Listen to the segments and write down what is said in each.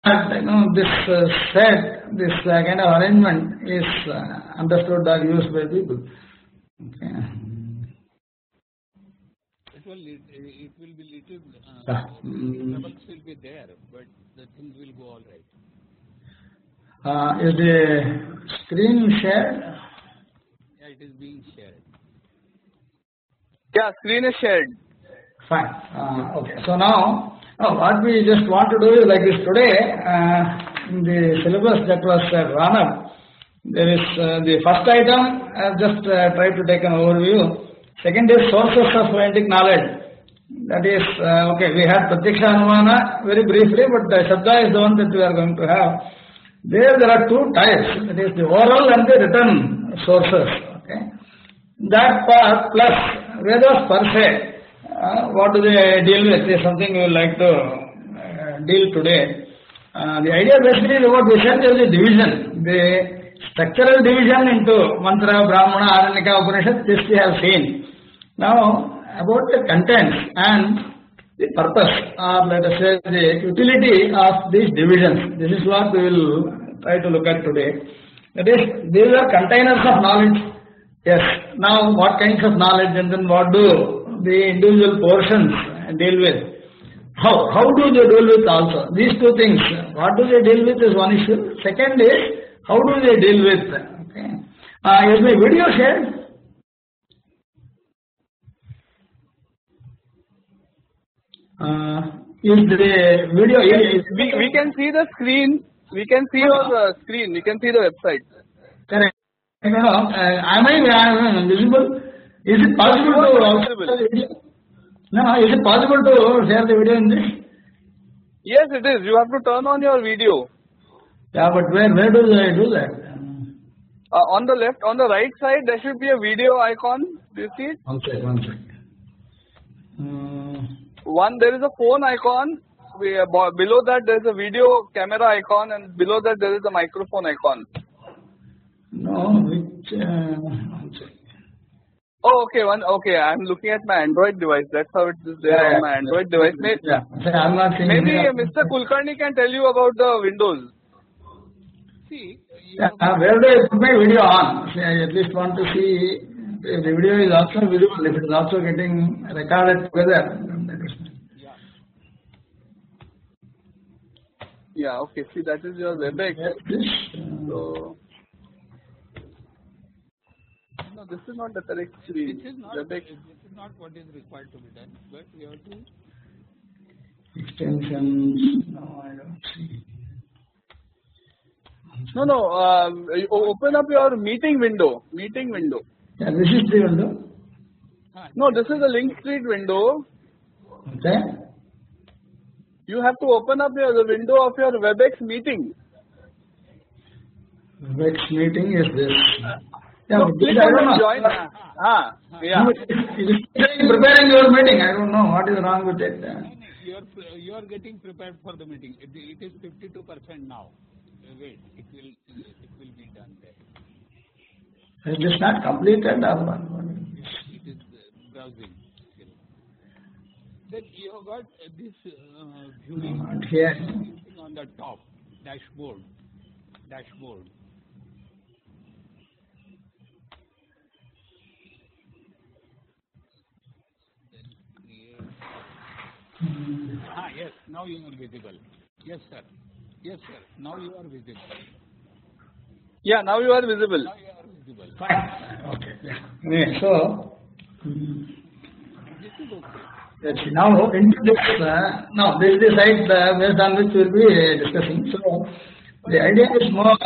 this this kind of arrangement is understood or used by people. Okay. It will be little troubles will be there, but the things will go all right. Is the screen shared? Yeah, it is being shared. Yeah, screen is shared. Fine. Okay. So now, what we just want to do is like this today, in the syllabus that was run up, there is the first item, I've just tried to take an overview. Second is sources of Vedic knowledge. That is, okay, we had Pratyaksha Anumana very briefly, but the Shabda is the one that we are going to have. There are two types, that is the oral and the written sources. Okay. That part plus Vedas per se. What do they deal with is something we would like to deal today. The idea basically is about Vishal is the division, the structural division into Mantra, Brahmana, Aranyaka, Upanishad, this we have seen. Now, about the contents and the purpose, or let us say the utility of these divisions, this is what we will try to look at today. That is, these are containers of knowledge. Yes. Now, what kinds of knowledge and then what do the individual portions deal with? How do they deal with also? These two things. What do they deal with is one issue. Second is, how do they deal with? Okay. Is my video shared? Is the video? We can see the screen. We can see your screen. We can see the website. Correct. Am I visible? Is it possible to also share the video? No, is it possible to share the video in this? Yes, it is. You have to turn on your video. Yeah, but where do I do that? On the left, on the right side, there should be a video icon. Do you see it? One second. There is a phone icon. Below that, there is a video camera icon, and below that, there is a microphone icon. No, which? One second. Oh, okay. Okay, I'm looking at my Android device. That's how it is there on my Android device. I'm not seeing maybe Mr. Kulkarni can tell you about the Windows. See, where do I put my video on? See, I at least want to see if the video is also visible, if it is also getting recorded together. Yeah, okay. See, that is your WebEx. So, no, this is not the correct screen. This is not what is required to be done, but you have to. Extensions. No, I don't see. No. You open up your meeting window. Yeah, this is the window. No, this is the Link Street window. Okay. You have to open up the window of your WebEx meeting. WebEx meeting is this. Yeah, so click on join. Yeah. It is preparing your meeting. I don't know what is wrong with it. You are getting prepared for the meeting. It is 52% now. Wait, it will be done there. It is not completed. It is browsing. Then you have got this viewing here on the top dashboard. Then create. Yes. Now you are visible. Yes, sir. Now you are visible. Yeah, now you are visible. Fine. Okay. Yeah. So. This is okay. Yes, now into this, this is the site based on which we will be discussing. So, the idea is more,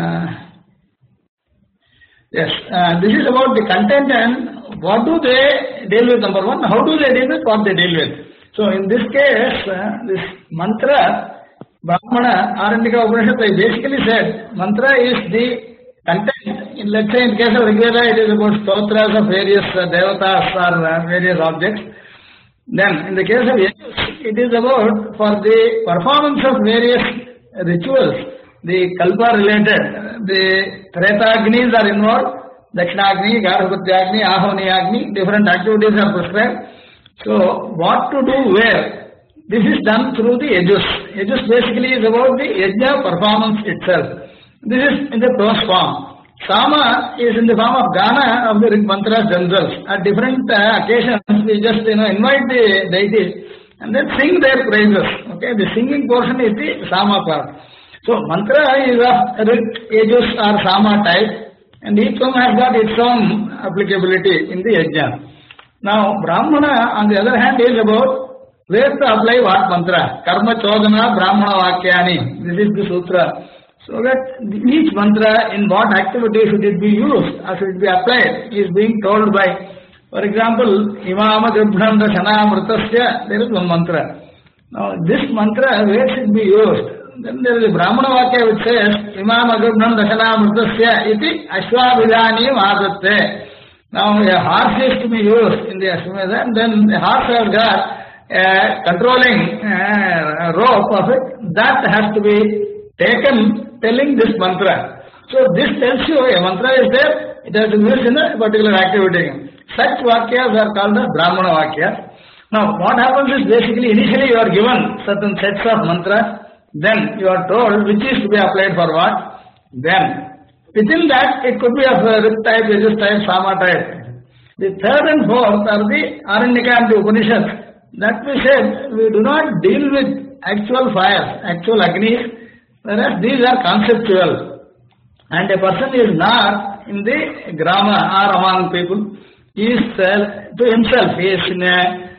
this is about the content and what do they deal with, number one, how do they deal with what they deal with. So, in this case, this mantra, Brahmana, Aranyaka, Upanishad, I basically said, mantra is the content. Let's say in case of Rigveda, it is about stotras of various devatas or various objects. Then, in the case of Yajus, it is about for the performance of various rituals, the kalpa related, the Tretagnis are involved, Dakshinagni, Garhavatyagni, Ahvaniyagni, different activities are prescribed. So, what to do where? This is done through the Yajus. Yajus basically is about the Yajna performance itself. This is in the prose form. Sama is in the form of Gana of the Rig mantras themselves. At different occasions, we just invite the deities and then sing their praises. Okay, the singing portion is the Sama part. So mantra is of Rig, Yajus or Sama type, and each one has got its own applicability in the Yajna. Now Brahmana on the other hand is about where to apply what mantra. Karma Chodana Brahmana Vakyani. This is the sutra. So that each mantra in what activity should it be used or should it be applied is being told by, for example, Imama Grbhnam Dashana Mritasya, there is one mantra. Now this mantra where should be used? Then there is a Brahmana Vakya which says, Imama Grbhnam Dashana Mritasya iti Ashwabhidhani Mahadatte. Now a horse is to be used in the Ashwamedha, and then the horse has got a controlling rope of it. That has to be taken telling this mantra. So this tells you a mantra is there, it has to be used in a particular activity. Such vakyas are called as Brahmana vakyas. Now what happens is basically initially you are given certain sets of mantras, then you are told which is to be applied for what. Then within that it could be of Rig type, Yajus type, Sama type. The third and fourth are the Aranyaka and the Upanishads. That we said we do not deal with actual fires, actual agnis, whereas these are conceptual. And a person is not in the grama or among people. He is to himself. He is in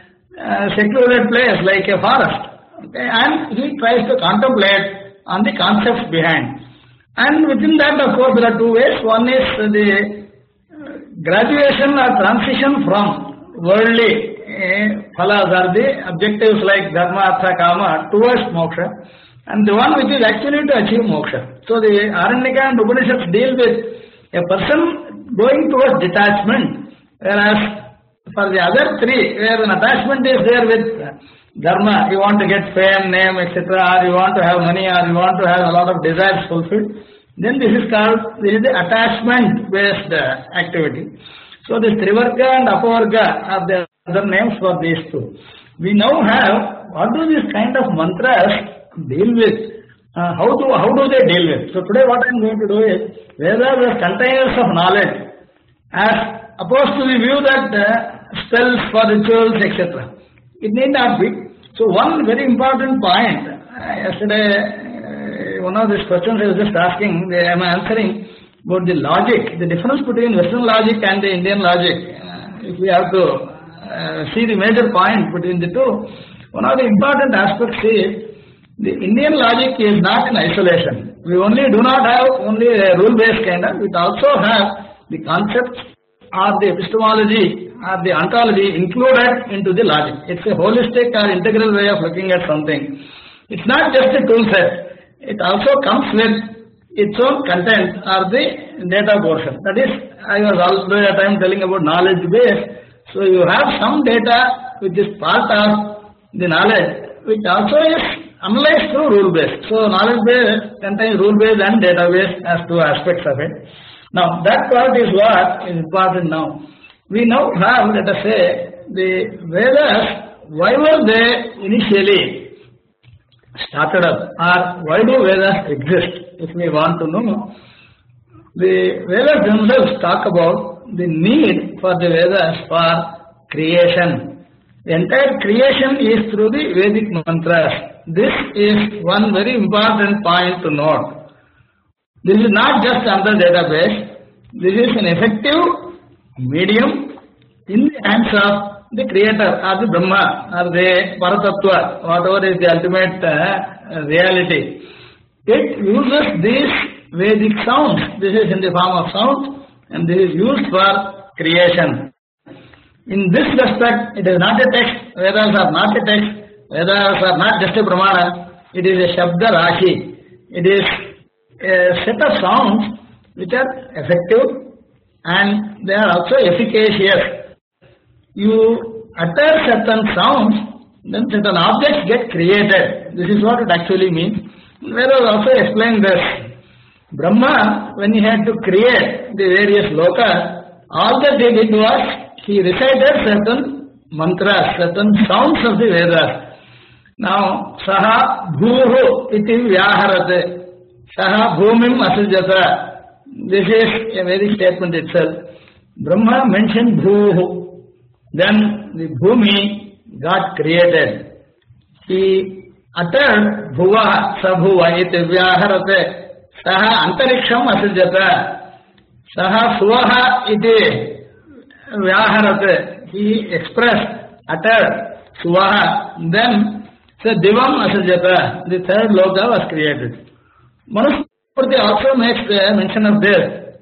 a secluded place like a forest. Okay? And he tries to contemplate on the concepts behind. And within that, of course, there are two ways. One is the graduation or transition from worldly phalas or the objectives like dharma, artha, kama towards moksha. And the one which is actually to achieve moksha. So the Aranyaka and Upanishads deal with a person going towards detachment, whereas for the other three, where an attachment is there with dharma, you want to get fame, name, etc., or you want to have money, or you want to have a lot of desires fulfilled, then this is the attachment-based activity. So this Trivarga and Apavarga are the other names for these two. We now have, what do these kind of mantras deal with? How do they deal with? So today what I am going to do is, Vedas are containers of knowledge as opposed to the view that spells for rituals, etc. It need not be. So one very important point, yesterday one of these questions I was just asking, I am answering about the logic, the difference between Western logic and the Indian logic. If we have to see the major point between the two, one of the important aspects is the Indian logic is not in isolation. We do not have only a rule-based kind of, we also have the concepts or the epistemology or the ontology included into the logic. It's a holistic or integral way of looking at something. It's not just a tool set. It also comes with its own content or the data portion. That is, I was also at time telling about knowledge base. So you have some data which is part of the knowledge, which also is analyzed through rule base. So knowledge base contains rule base and database as two aspects of it. Now that part is what is important now. We now have, let us say, the Vedas, why were they initially started up, or why do Vedas exist? If we want to know, the Vedas themselves talk about the need for the Vedas for creation. The entire creation is through the Vedic mantras. This is one very important point to note. This is not just another database. This is an effective medium in the hands of the creator or the Brahma or the Paratattva, whatever is the ultimate reality. It uses these Vedic sounds. This is in the form of sounds and this is used for creation. In this respect, it is not a text. Vedas are not a text. Vedas are not just a Pramana. It is a Shabda Rashi. It is a set of sounds which are effective and they are also efficacious. You utter certain sounds, then certain objects get created. This is what it actually means. Vedas also explained this. Brahma, when he had to create the various lokas, all that he did was he recited certain mantras, certain sounds of the Vedas. Now, Saha Bhuhu iti Vyaharate. Saha Bhumim Asujata. This is a Vedic statement itself. Brahma mentioned Bhuhu. Then the Bhumi got created. He uttered Bhuva Sabhuva iti Vyaharate. Saha Antariksham Asujata. Saha Suvaha iti Vyaharate. He expressed, uttered Suvaha. Then so Divam Asajata, the third loka was created. Manusmriti also makes mention of this.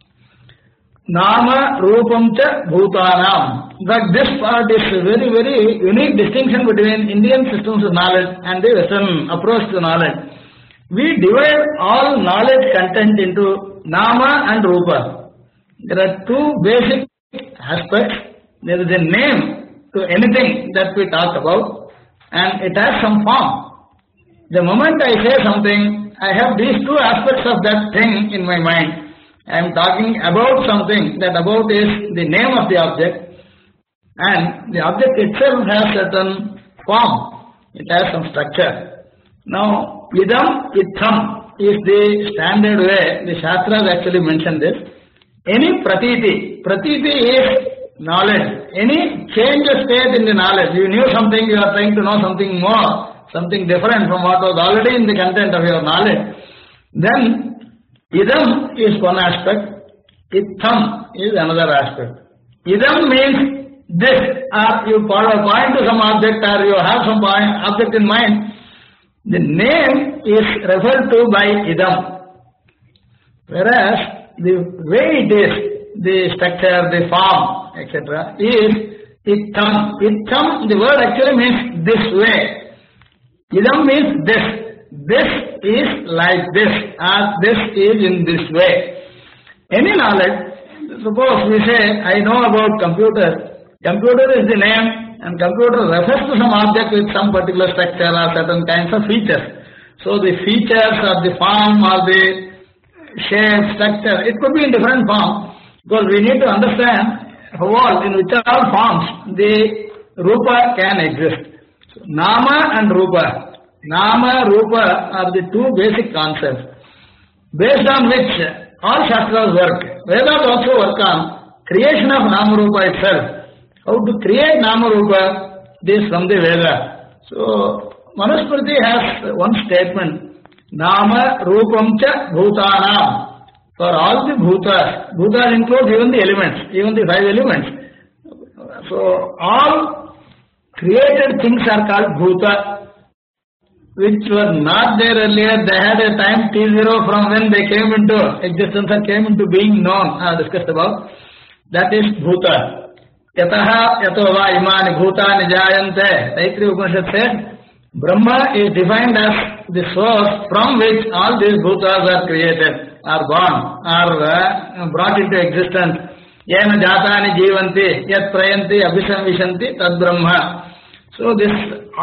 Nama Rupam Cha Bhutanam. But this part is a very, very unique distinction between Indian systems of knowledge and the Western approach to knowledge. We divide all knowledge content into Nama and Rupa. There are two basic aspects. There is a name to anything that we talk about, and it has some form. The moment I say something, I have these two aspects of that thing in my mind. I am talking about something, that about is the name of the object, and the object itself has certain form. It has some structure. Now, idam, itham is the standard way. The Shastras actually mention this. Any pratiti is knowledge. Any change of state in the knowledge. You knew something, you are trying to know something more, something different from what was already in the content of your knowledge. Then, idam is one aspect, itham is another aspect. Idam means this, or you point to some object, or you have some object in mind. The name is referred to by idam. Whereas, the way it is, the structure, the form, etc., is itham. Itham, the word actually means this way. Idam means this. This is like this, or this is in this way. Any knowledge, suppose we say, I know about computer. Computer is the name, and computer refers to some object with some particular structure or certain kinds of features. So the features or the form or the shape, structure, it could be in different form. Because we need to understand in which all forms the Rupa can exist. So, Nama and Rupa. Nama, Rupa are the two basic concepts based on which all Shastras work. Vedas also work on creation of Nama Rupa itself. How to create Nama Rupa, this from the Veda. So, Manusmriti has one statement, Nama Rupam Cha Bhutanam. For all the bhutas, bhutas include even the elements, even the 5 elements. So, all created things are called bhuta, which were not there earlier. They had a time T0 from when they came into existence or came into being known, discussed about. That is bhuta. Yataha yato va imani bhutani jayante. Taittiriya Upanishad said, Brahma is defined as the source from which all these bhutas are created, are born, are brought into existence. Yena jatani jivanti, yat prayanti, abhisamvishanti, tad Brahma. So this,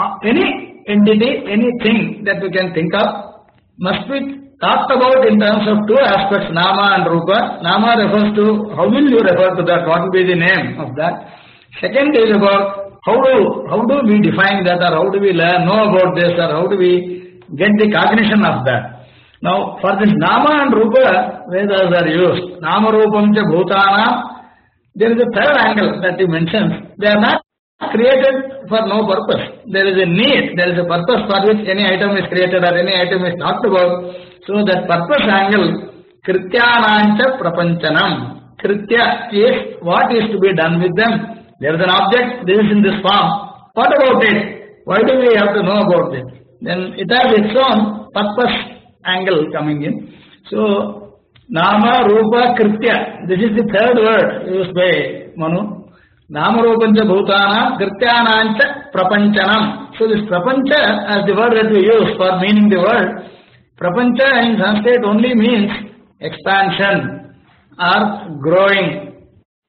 any entity, anything that we can think of must be talked about in terms of two aspects, Nama and Rupa. Nama refers to, how will you refer to that, what will be the name of that. Second is about how do we define that, or how do we know about this, or how do we get the cognition of that. Now, for this Nama and Rupa, Vedas are used. Nama Rupam Cha Bhutana. There is a third angle that he mentions. They are not created for no purpose. There is a need, there is a purpose for which any item is created or any item is talked about. So that purpose angle, Krityanancha Prapanchanam. Kritya is what is to be done with them. There is an object, this is in this form. What about it? Why do we have to know about it? Then it has its own purpose angle coming in. So, Nama, Rupa, Kritya. This is the third word used by Manu. Nama, Rupancha, Bhutana, Krityanancha, Prapanchanam. So, this Prapancha, as the word that we use for meaning the word, Prapancha in Sanskrit only means expansion or growing.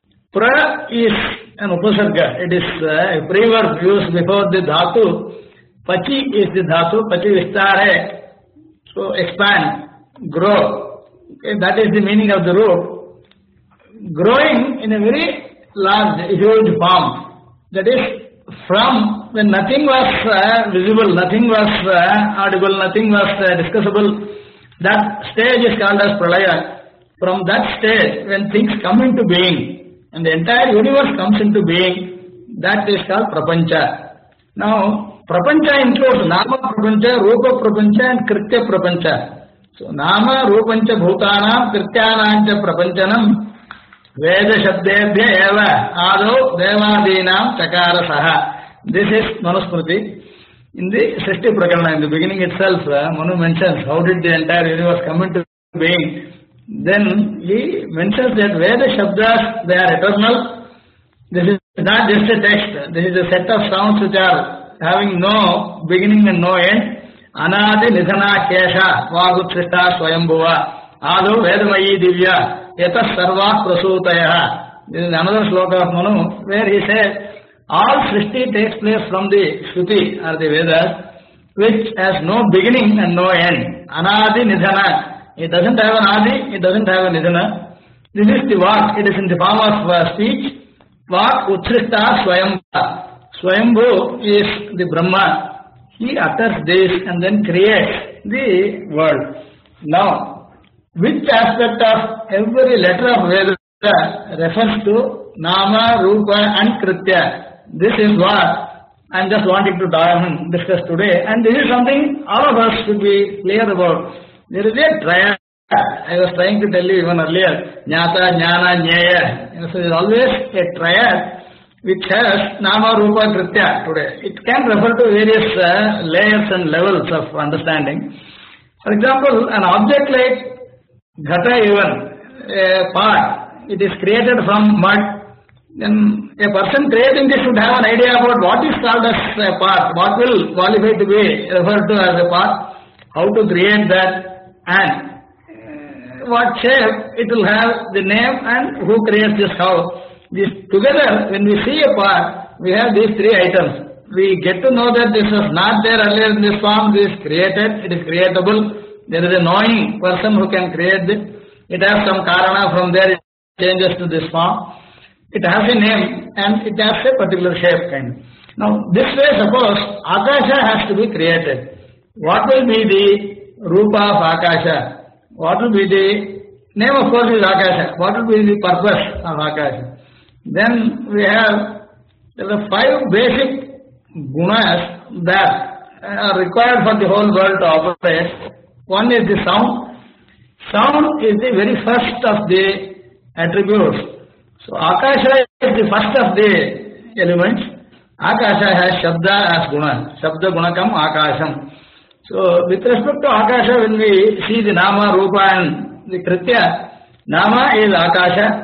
Pra is an upasarga. It is a preverb used before the dhatu. Pachi is the dhatu. Pachi vistar hai. So expand, grow. Okay, that is the meaning of the root. Growing in a very large, huge form. That is from when nothing was visible, nothing was audible, nothing was discussable, that stage is called as pralaya. From that stage, when things come into being, and the entire universe comes into being, that is called prapancha. Now, prapancha includes nama prapancha, rupa prapancha, and kritya prapancha. So, nama rupancha bhutanam, krityanamcha prapanchanam, Veda Shabdebhya eva ado devadinam chakara saha. This is Manusmriti. In the Srishti Prakarana, in the beginning itself, Manu mentions how did the entire universe come into being. Then he mentions that Veda Shabdas, they are eternal. This is not just a text. This is a set of sounds which are having no beginning and no end. Anadi Nidhana Kesha Vaguthrishta Swayambhuva Ado Vedamayi Divya Yata Sarva Prasutaya. This is another sloka of Manu where he says all Srishti takes place from the Shruti or the Vedas, which has no beginning and no end. Anadi Nidhana. It doesn't have an Adi, it doesn't have a Nidhana. This is the Vak. It is in the form of speech. Vak Uthrishta Swayambhuva. Swayambhu is the Brahma. He utters this and then creates the world. Now, which aspect of every letter of Veda refers to Nama, Rupa and Kritya? This is what I am just wanting to discuss today, and this is something all of us should be clear about. There is a triad. I was trying to tell you even earlier, Jnata, Jnana, Jnaya. So there is always a triad which has Nama, Rupa, Kritya today. It can refer to various layers and levels of understanding. For example, an object like Ghata even, a pot, it is created from mud. Then a person creating this should have an idea about what is called as a pot, what will qualify to be referred to as a pot, how to create that, and what shape it will have, the name, and who creates this how. This together, when we see a pot, we have these three items. We get to know that this was not there earlier in this form, this is created, it is creatable. There is a knowing person who can create this. It has some karana, from there it changes to this form. It has a name and it has a particular shape kind. Now, this way suppose Akasha has to be created. What will be the Rupa of Akasha? What will be the name, of course, is Akasha. What will be the purpose of Akasha? Then we have the 5 basic gunas that are required for the whole world to operate. One is the sound. Sound is the very first of the attributes. So Akasha is the first of the elements. Akasha has Shabda as guna. Shabda gunakam Akasham. So with respect to Akasha, when we see the Nama, Rupa and the Kritya, Nama is Akasha.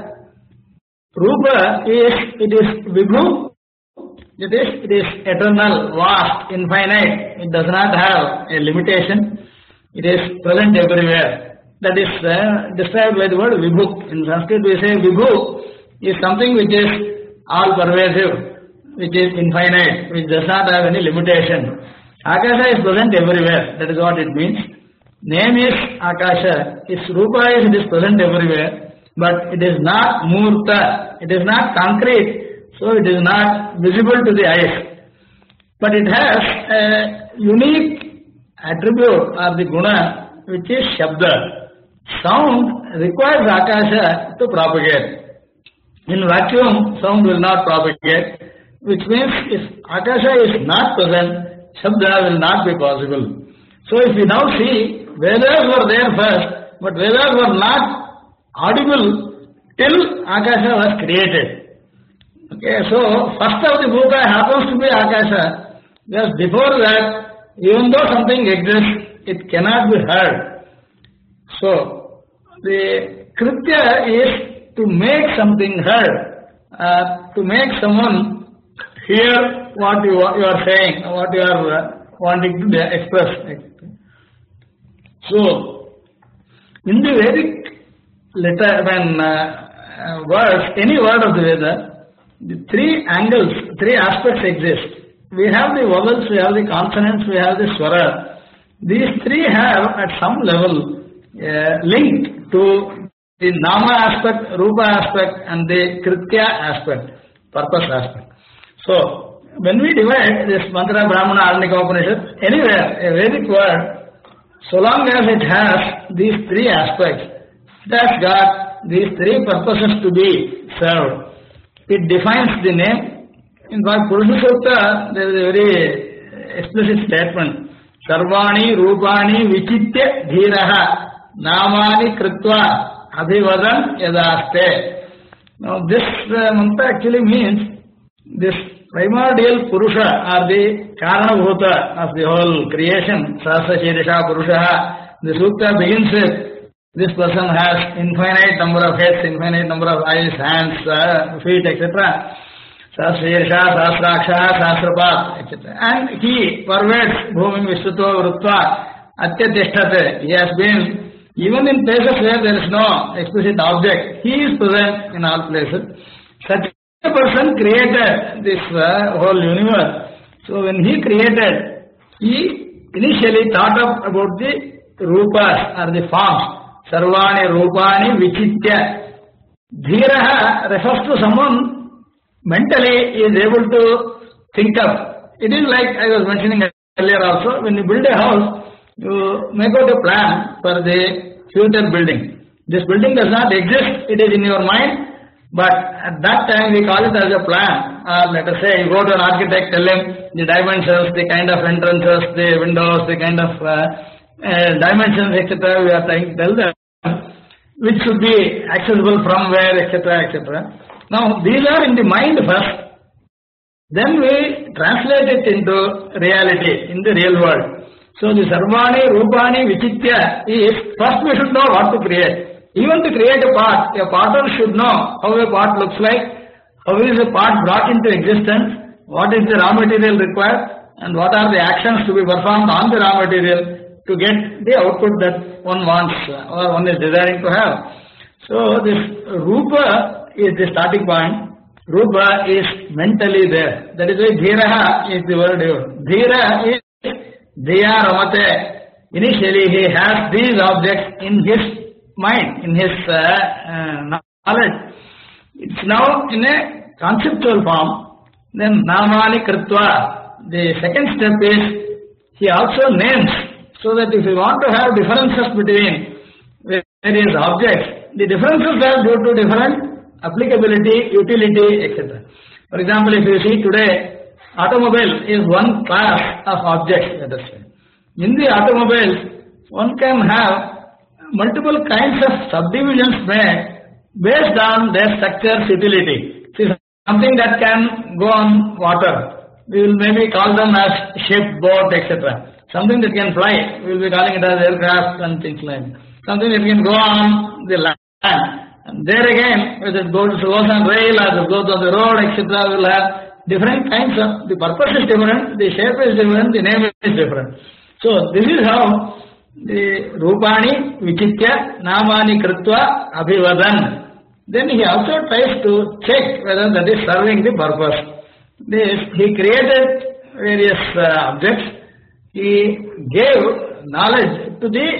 Rupa is, it is Vibhu, it is eternal, vast, infinite. It does not have a limitation. It is present everywhere. That is described by the word Vibhu. In Sanskrit we say Vibhu is something which is all pervasive, which is infinite, which does not have any limitation. Akasha is present everywhere. That is what it means. Name is Akasha. Its Rupa is, it is present everywhere. But it is not Murta, it is not concrete, so it is not visible to the eyes. But it has a unique attribute or the guna which is Shabda. Sound requires Akasha to propagate. In vacuum, sound will not propagate, which means if Akasha is not present, Shabda will not be possible. So if we now see, Vedas were there first, but Vedas were not audible till Akasha was created. Okay, so first of the bhuta happens to be Akasha. Just before that, even though something exists, it cannot be heard. So the Kritya is to make something heard, to make someone hear what you are saying, what you are wanting to express. So in the Vedic letter, when words, any word of the Veda, the 3 angles, 3 aspects exist. We have the vowels, we have the consonants, we have the swara. These 3 have at some level linked to the Nama aspect, Rupa aspect and the Kritya aspect, purpose aspect. So, when we divide this mantra, Brahmana, Aranyaka Upanishad, anywhere, a Vedic word, so long as it has these three aspects, it has got these three purposes to be served. It defines the name. In fact, Purusha Sukta, there is a very explicit statement. Sarvani Rupani Vichitya Dhiraha Namani Kritva Abhivadan Yadaste. Now this mantra actually means this primordial Purusha or the Karanabhuta of the whole creation, Sahasra Shirisha Purusha. The Sukta begins with this person has infinite number of heads, infinite number of eyes, hands, feet, etc. Sahasra Shirisha, Sahasraksha, Sahasrapat, etc. And he pervades Bhumi Vishwatva Vrutva Atyatishtate. He has been, even in places where there is no explicit object, he is present in all places. Such a person created this whole universe. So when he created, he initially thought about the rupas or the forms. Sarvani Rupani Vichitya. Dhiraha refers to someone mentally is able to think of. It is like I was mentioning earlier also, when you build a house, you make out a plan for the future building. This building does not exist, it is in your mind, but at that time we call it as a plan. Let us say you go to an architect, tell him the dimensions, the kind of entrances, the windows, the kind of dimensions, etc. We are trying to tell them which should be accessible from where, etc., etc. Now these are in the mind first, then we translate it into reality, in the real world. So the Sarvani, Rupani, Vichitya is, first we should know what to create. Even to create a potter should know how a pot looks like, how is a pot brought into existence, what is the raw material required, and what are the actions to be performed on the raw material to get the output that one wants or one is desiring to have. So this Rupa is the starting point. Rupa is mentally there. That is why Dhiraha is the word used. Dhira is Dhiya Ramate. Initially he has these objects in his mind, in his knowledge. It's now in a conceptual form. Then Namani Kritva. The second step is he also names, so that if you want to have differences between various objects, the differences are due to different applicability, utility, etc. For example, if you see today, automobile is one class of objects, let us say. In the automobile, one can have multiple kinds of subdivisions made based on their structure's utility. See, something that can go on water, we will maybe call them as ship, boat, etc. Something that can fly, we will be calling it as aircraft and things like that. Something that can go on the land. And there again, whether it goes on rail or it goes on the road, etc., will have different kinds of, the purpose is different, the shape is different, the name is different. So this is how the Rupani, Vichitya, Namani Kritva, Abhivadan. Then he also tries to check whether that is serving the purpose. He created various objects. He gave knowledge to the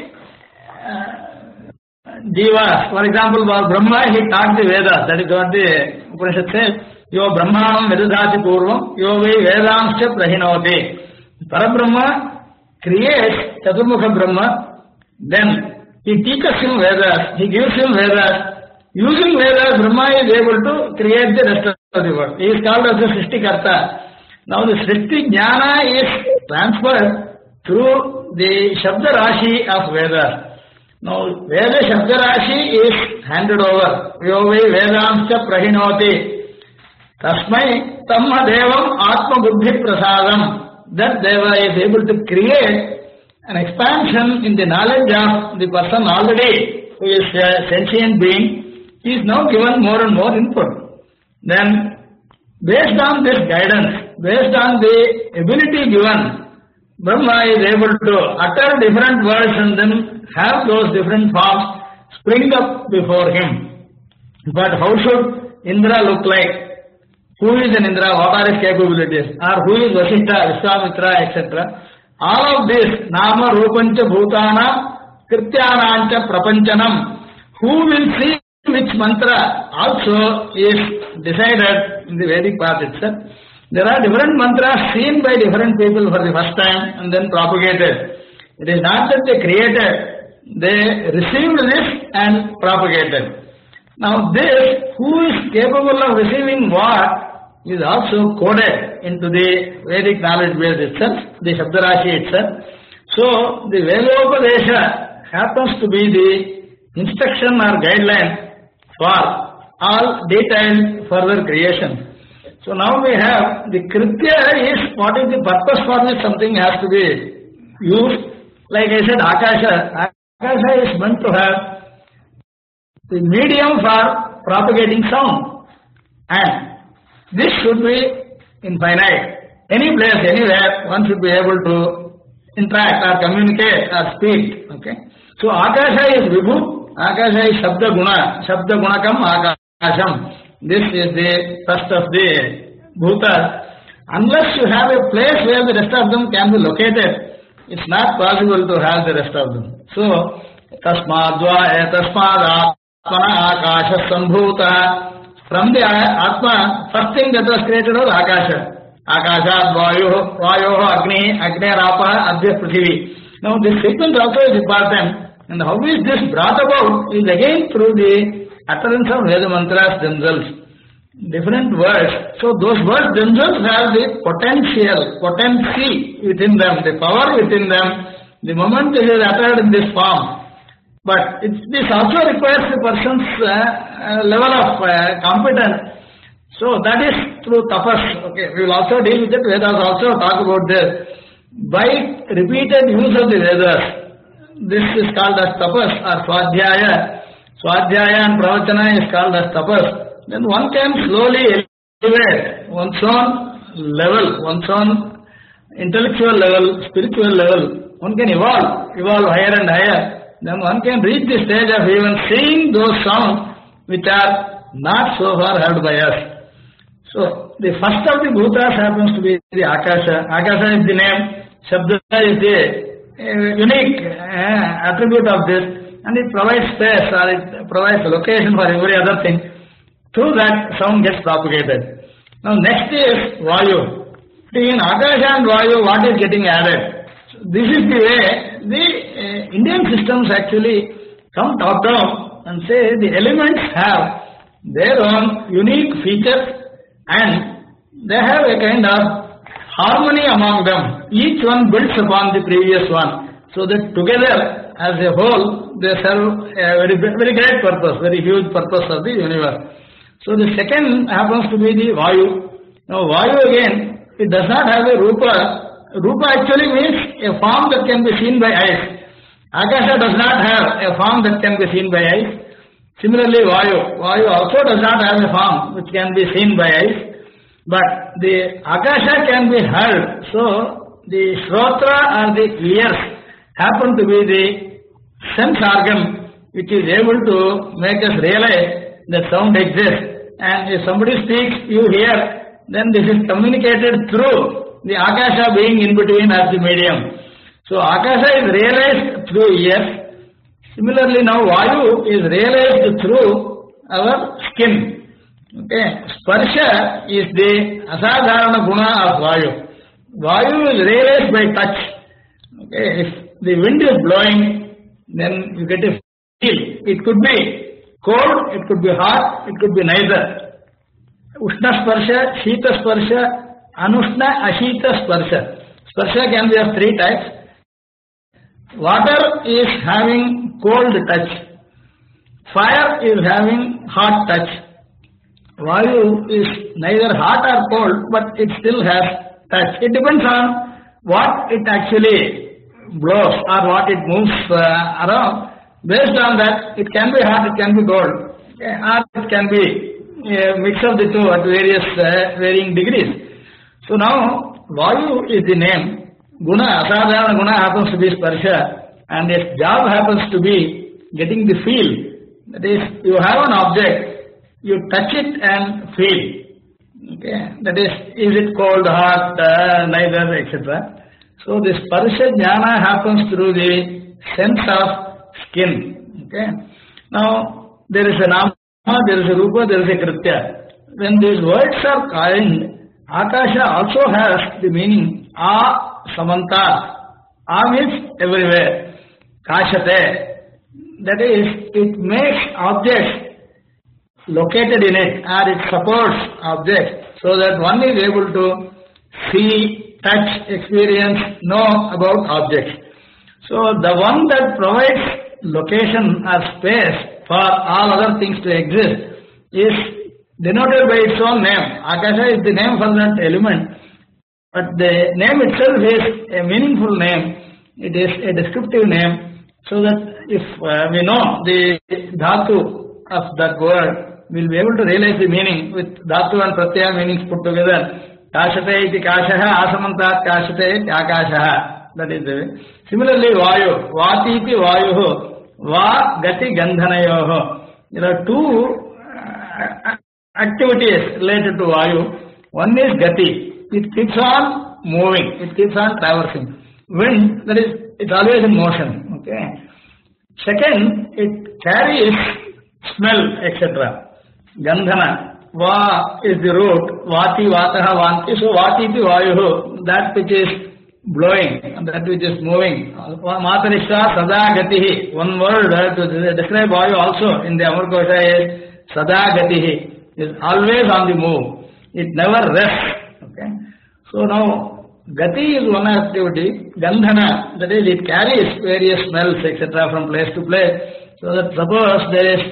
Jivas. For example, for Brahma, he taught the Vedas. That is what the Upanishad says. Yo Brahmanam Vedadati Purvam, Yo Vai Vedamscha Prahinoti. Parabrahma creates Chaturmukha Brahma, then he teaches him Vedas, he gives him Vedas. Using Vedas, Brahma is able to create the rest of the world. He is called as the Srishtikarta. Now the Srishti Jnana is transferred through the Shabda Rashi of Vedas. Now Veda Shabda Rashi is handed over. Yovai Vedamscha Prahinoti. Tasmai Tamma Devam Atma Buddhi Prasadam. That Deva is able to create an expansion in the knowledge of the person already who is a sentient being. He is now given more and more input. Then based on this guidance, based on the ability given, Brahma is able to utter different words and then have those different forms spring up before him. But how should Indra look like? Who is an Indra? What are his capabilities? Or who is Vasishtha, Vishwamitra, etc. All of this, Nama Rupancha Bhutana, Krityanancha Prapanchanam. Who will see which mantra also is decided in the Vedic path itself. There are different mantras seen by different people for the first time and then propagated. It is not that they created, they received this and propagated. Now this, who is capable of receiving what, is also coded into the Vedic knowledge base itself, the Shabdarashi itself. So the Vedopadesha happens to be the instruction or guideline for all detailed further creation. So now we have the Kritya is what is the purpose for which something has to be used. Like I said, Akasha. Akasha is meant to have the medium for propagating sound. And this should be infinite. Any place, anywhere, one should be able to interact or communicate or speak. Okay. So Akasha is Vibhu. Akasha is Shabda Guna. Shabda Gunakam Akasham. This is the first of the Bhutas. Unless you have a place where the rest of them can be located, it's not possible to have the rest of them. So, Tasmad Atmana Akasha Sambhuta. From the Atma, first thing that was created was Akasha. Akasha, Vayo, Agni, Rapa, Adya Prithvi. Now, this sequence also is important. And how is this brought about is again through the utterance of Veda mantras themselves. Different words. So those words themselves have the potency within them, the power within them, the moment it is uttered in this form. But this also requires the person's level of competence. So that is through tapas. Okay, we will also deal with it. Vedas also talk about this. By repeated use of the Vedas, this is called as tapas or swadhyaya. Swadhyaya and pravachana is called as tapas. Then one can slowly elevate one's own level, one's own intellectual level, spiritual level. One can evolve higher and higher. Then one can reach the stage of even seeing those sounds which are not so far heard by us. So the first of the bhutas happens to be the Akasha. Akasha is the name, Shabda is the unique attribute of this, and it provides space or it provides location for every other thing. Through that, sound gets propagated. Now, next is Vayu. In Akasha and Vayu, what is getting added? So this is the way the Indian systems actually come top down and say the elements have their own unique features and they have a kind of harmony among them. Each one builds upon the previous one, so that together as a whole they serve a very great purpose, very huge purpose of the universe. So the second happens to be the Vayu. Now Vayu again, it does not have a Rupa. Rupa actually means a form that can be seen by eyes. Akasha does not have a form that can be seen by eyes. Similarly Vayu. Vayu also does not have a form which can be seen by eyes. But the Akasha can be heard. So the Shrotra or the ears happen to be the sense organ which is able to make us realize that sound exists. And if somebody speaks, you hear, then this is communicated through the Akasha being in between as the medium. So Akasha is realized through ears. Similarly now Vayu is realized through our skin. Okay, Sparsha is the asadharana guna of Vayu. Vayu is realized by touch. Okay, if the wind is blowing, then you get a feel. It could be cold, it could be hot, it could be neither. Ushna sparsha, Shita sparsha, Anushna, Ashita sparsha. Sparsha can be of three types. Water is having cold touch. Fire is having hot touch. Vayu is neither hot or cold, but it still has touch. It depends on what it actually blows or what it moves around. Based on that, it can be hot, it can be cold, or it can be a mix of the two at various varying degrees. So now, Vayu is the name. Guna, asadharana guna happens to be sparsha, and its job happens to be getting the feel. That is, you have an object, you touch it and feel. Okay, that is it cold, hot, neither, etc. So this sparsha jnana happens through the sense of skin. Okay. Now there is a nama, there is a rupa, there is a kritya. When these words are coined, Akasha also has the meaning A Samanta. A means everywhere. Kashate. That is, it makes objects located in it, or it supports objects, so that one is able to see, touch, experience, know about objects. So the one that provides location or space for all other things to exist is denoted by its own name. Akasha is the name for that element, but the name itself is a meaningful name. It is a descriptive name, so that if we know the dhatu of that word, we will be able to realize the meaning with dhatu and pratyaya meanings put together. Kashate iti kashaha, asamantat kashate iti akashaha. That is the way. Similarly, vayu, vati iti vayuhu, va gati gandhanayoho. There are two activities related to vayu. One is gati. It keeps on moving. It keeps on traversing. Wind, that is, it's always in motion. Okay. Second, it carries smell, etc. Gandhana. Va is the root. Vati, vataha, vanti. So vati iti vayuhu. That which is blowing, that which is moving. Matarishya sada gatihi. One word to describe vayu also in the Amarkosha is sada gatihi. Is always on the move. It never rests. Okay. So now gati is one activity. Gandhana, that is, it carries various smells, etc. from place to place. So that suppose there is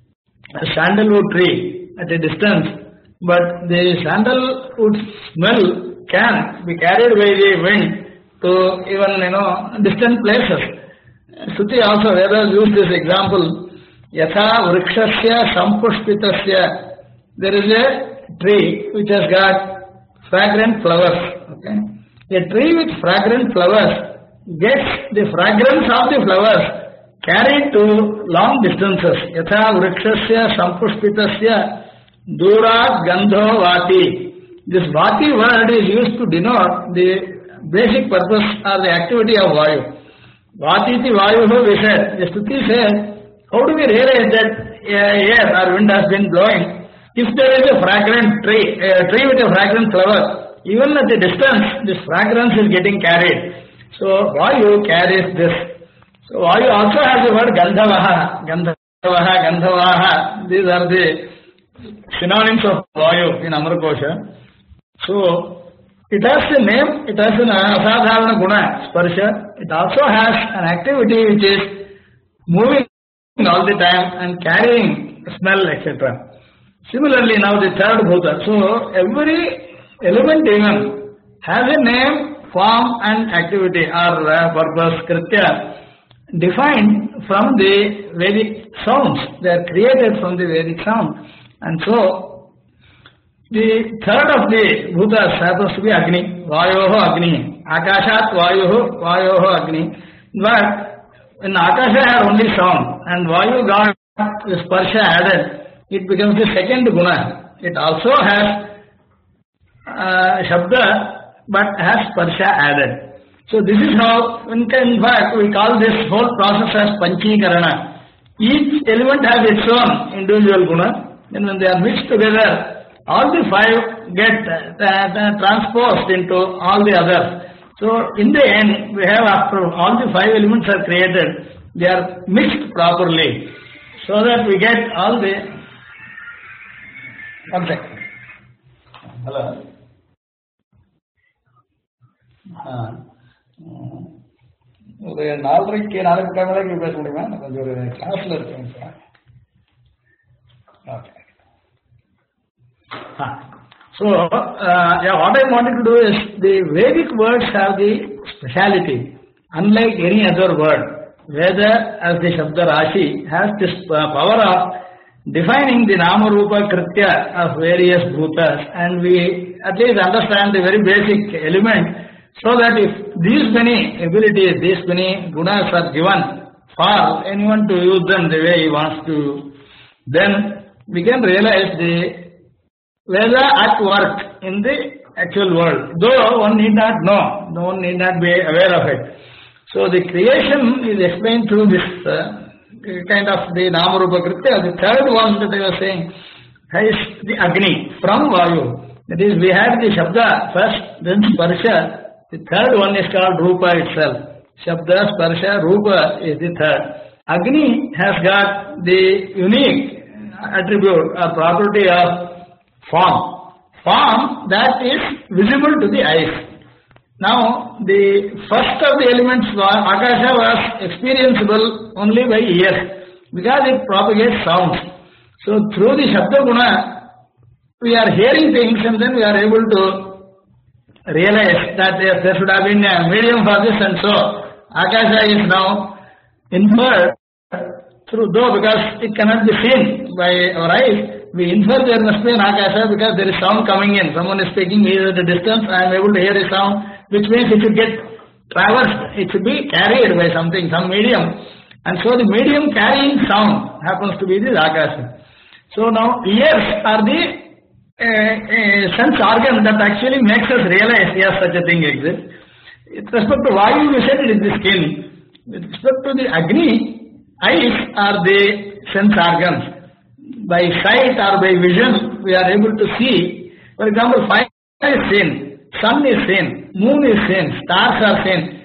a sandalwood tree at a distance, but the sandalwood smell can be carried by the wind to even distant places. Shruti also, Vedas use this example. Yatha vrikshasya sampushpitasya. There is a tree which has got fragrant flowers. Okay. A tree with fragrant flowers gets the fragrance of the flowers carried to long distances. Yatha vrikshasya sampushpitasya durat gandho vati. This vati word is used to denote the basic purpose or the activity of vayu. Vati iti vayuhu, we said. The Shruti says, how do we realize that air or wind has been blowing? If there is a fragrant tree, a tree with a fragrant flower, even at a distance, this fragrance is getting carried. So vayu carries this. So vayu also has the word gandhavaha, gandhavaha, gandhavaha. These are the synonyms of vayu in Amarkosha. So it has a name, it has an asadharana guna, sparsha. It also has an activity which is moving all the time and carrying smell, etc. Similarly, now the third bhuta. So every element even has a name, form and activity or purpose, kritya, defined from the Vedic sounds. They are created from the Vedic sound. And so the third of the bhutas happens to be Agni. Vayoho Agni. Akashat Vayoho, Vayoho Agni. But when Akasha had only sound and Vayu got the sparsha added, it becomes the second guna. It also has shabda but has sparsha added. So this is how, in fact, we call this whole process as panchikarana. Each element has its own individual guna, and when they are mixed together, all the five get transposed into all the others. So in the end, we have, after all the five elements are created, they are mixed properly, so that we get all the. One second. Hello. ஒரு 4:30 4:45 பேச முடியுமா? கொஞ்சம் ஒரு கிளாஸ்ல இருக்கேன் sir. Okay. So, what I wanted to do is, the Vedic words have the speciality. Unlike any other word, Veda as the Shabda Rashi has this power of defining the Nama Rupa Kritya of various bhutas, and we at least understand the very basic element, so that if these many abilities, these many gunas are given for anyone to use them the way he wants to, then we can realize the Veda at work in the actual world, though one need not know, one need not be aware of it. So the creation is explained through this kind of the Namarupa Kritya. The third one that I was saying is the Agni from Vayu. That is, we had the Shabda first, then Sparsha. The third one is called Rupa itself. Shabda, Sparsha, Rupa is the third. Agni has got the unique attribute or property of form. Form that is visible to the eyes. Now, the first of the elements, Akasha, was experienceable only by ears because it propagates sounds. So, through the Shabda Guna, we are hearing things and then we are able to realize that there should have been a medium for this, and so Akasha is now inferred through, though because it cannot be seen by our eyes, we infer there must be an Akasha because there is sound coming in. Someone is speaking, he is at a distance, I am able to hear a sound, which means it should get traversed, it should be carried by something, some medium. And so the medium carrying sound happens to be the Akasha. So now ears are the sense organ that actually makes us realize, yes, such a thing exists. With respect to Vayu, we said it is the skin. With respect to the Agni, eyes are the sense organs. By sight or by vision, we are able to see. For example, fire is seen, sun is seen, moon is seen, stars are seen,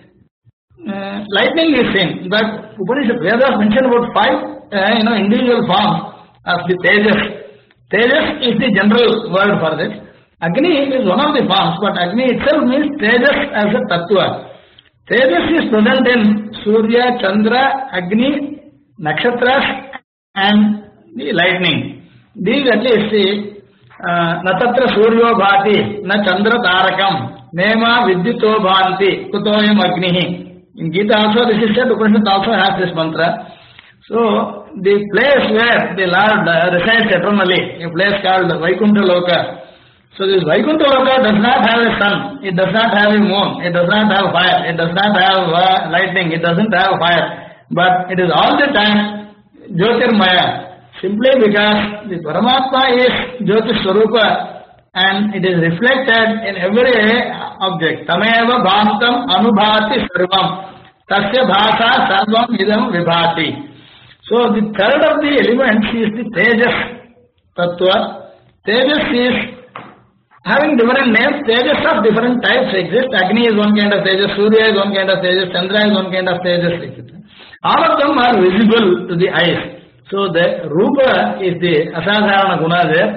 lightning is seen. But Upanishad Vedas mention about five individual forms of the Tejas. Tejas is the general word for this. Agni is one of the forms, but Agni itself means Tejas as a Tattva. Tejas is present in Surya, Chandra, Agni, Nakshatras and the lightning. These at least see, Natatra Suryo Bhati, Na Chandra Tarakam, Nema Vidyuto Bhanti, Kutoyam Agnihi. In Gita also this is said, Upanishad also has this mantra. So, the place where the Lord resides eternally, a place called Vaikuntha Loka. So, this Vaikuntha Loka does not have a sun, it does not have a moon, it does not have fire, it does not have lightning, it doesn't have fire. But it is all the time Jyotirmaya, simply because the Paramatma is Jyotish Swarupa and it is reflected in every object. Tameva Bhantam Anubhati Sarvam, Tasya Bhasa Sarvam Idam Vibhati. So the third of the elements is the Tejas Tattva. Tejas is having different names. Tejas of different types exist. Agni is one kind of Tejas, Surya is one kind of Tejas, Chandra is one kind of Tejas, etc. All of them are visible to the eyes. So the Rupa is the Asadharana Guna there.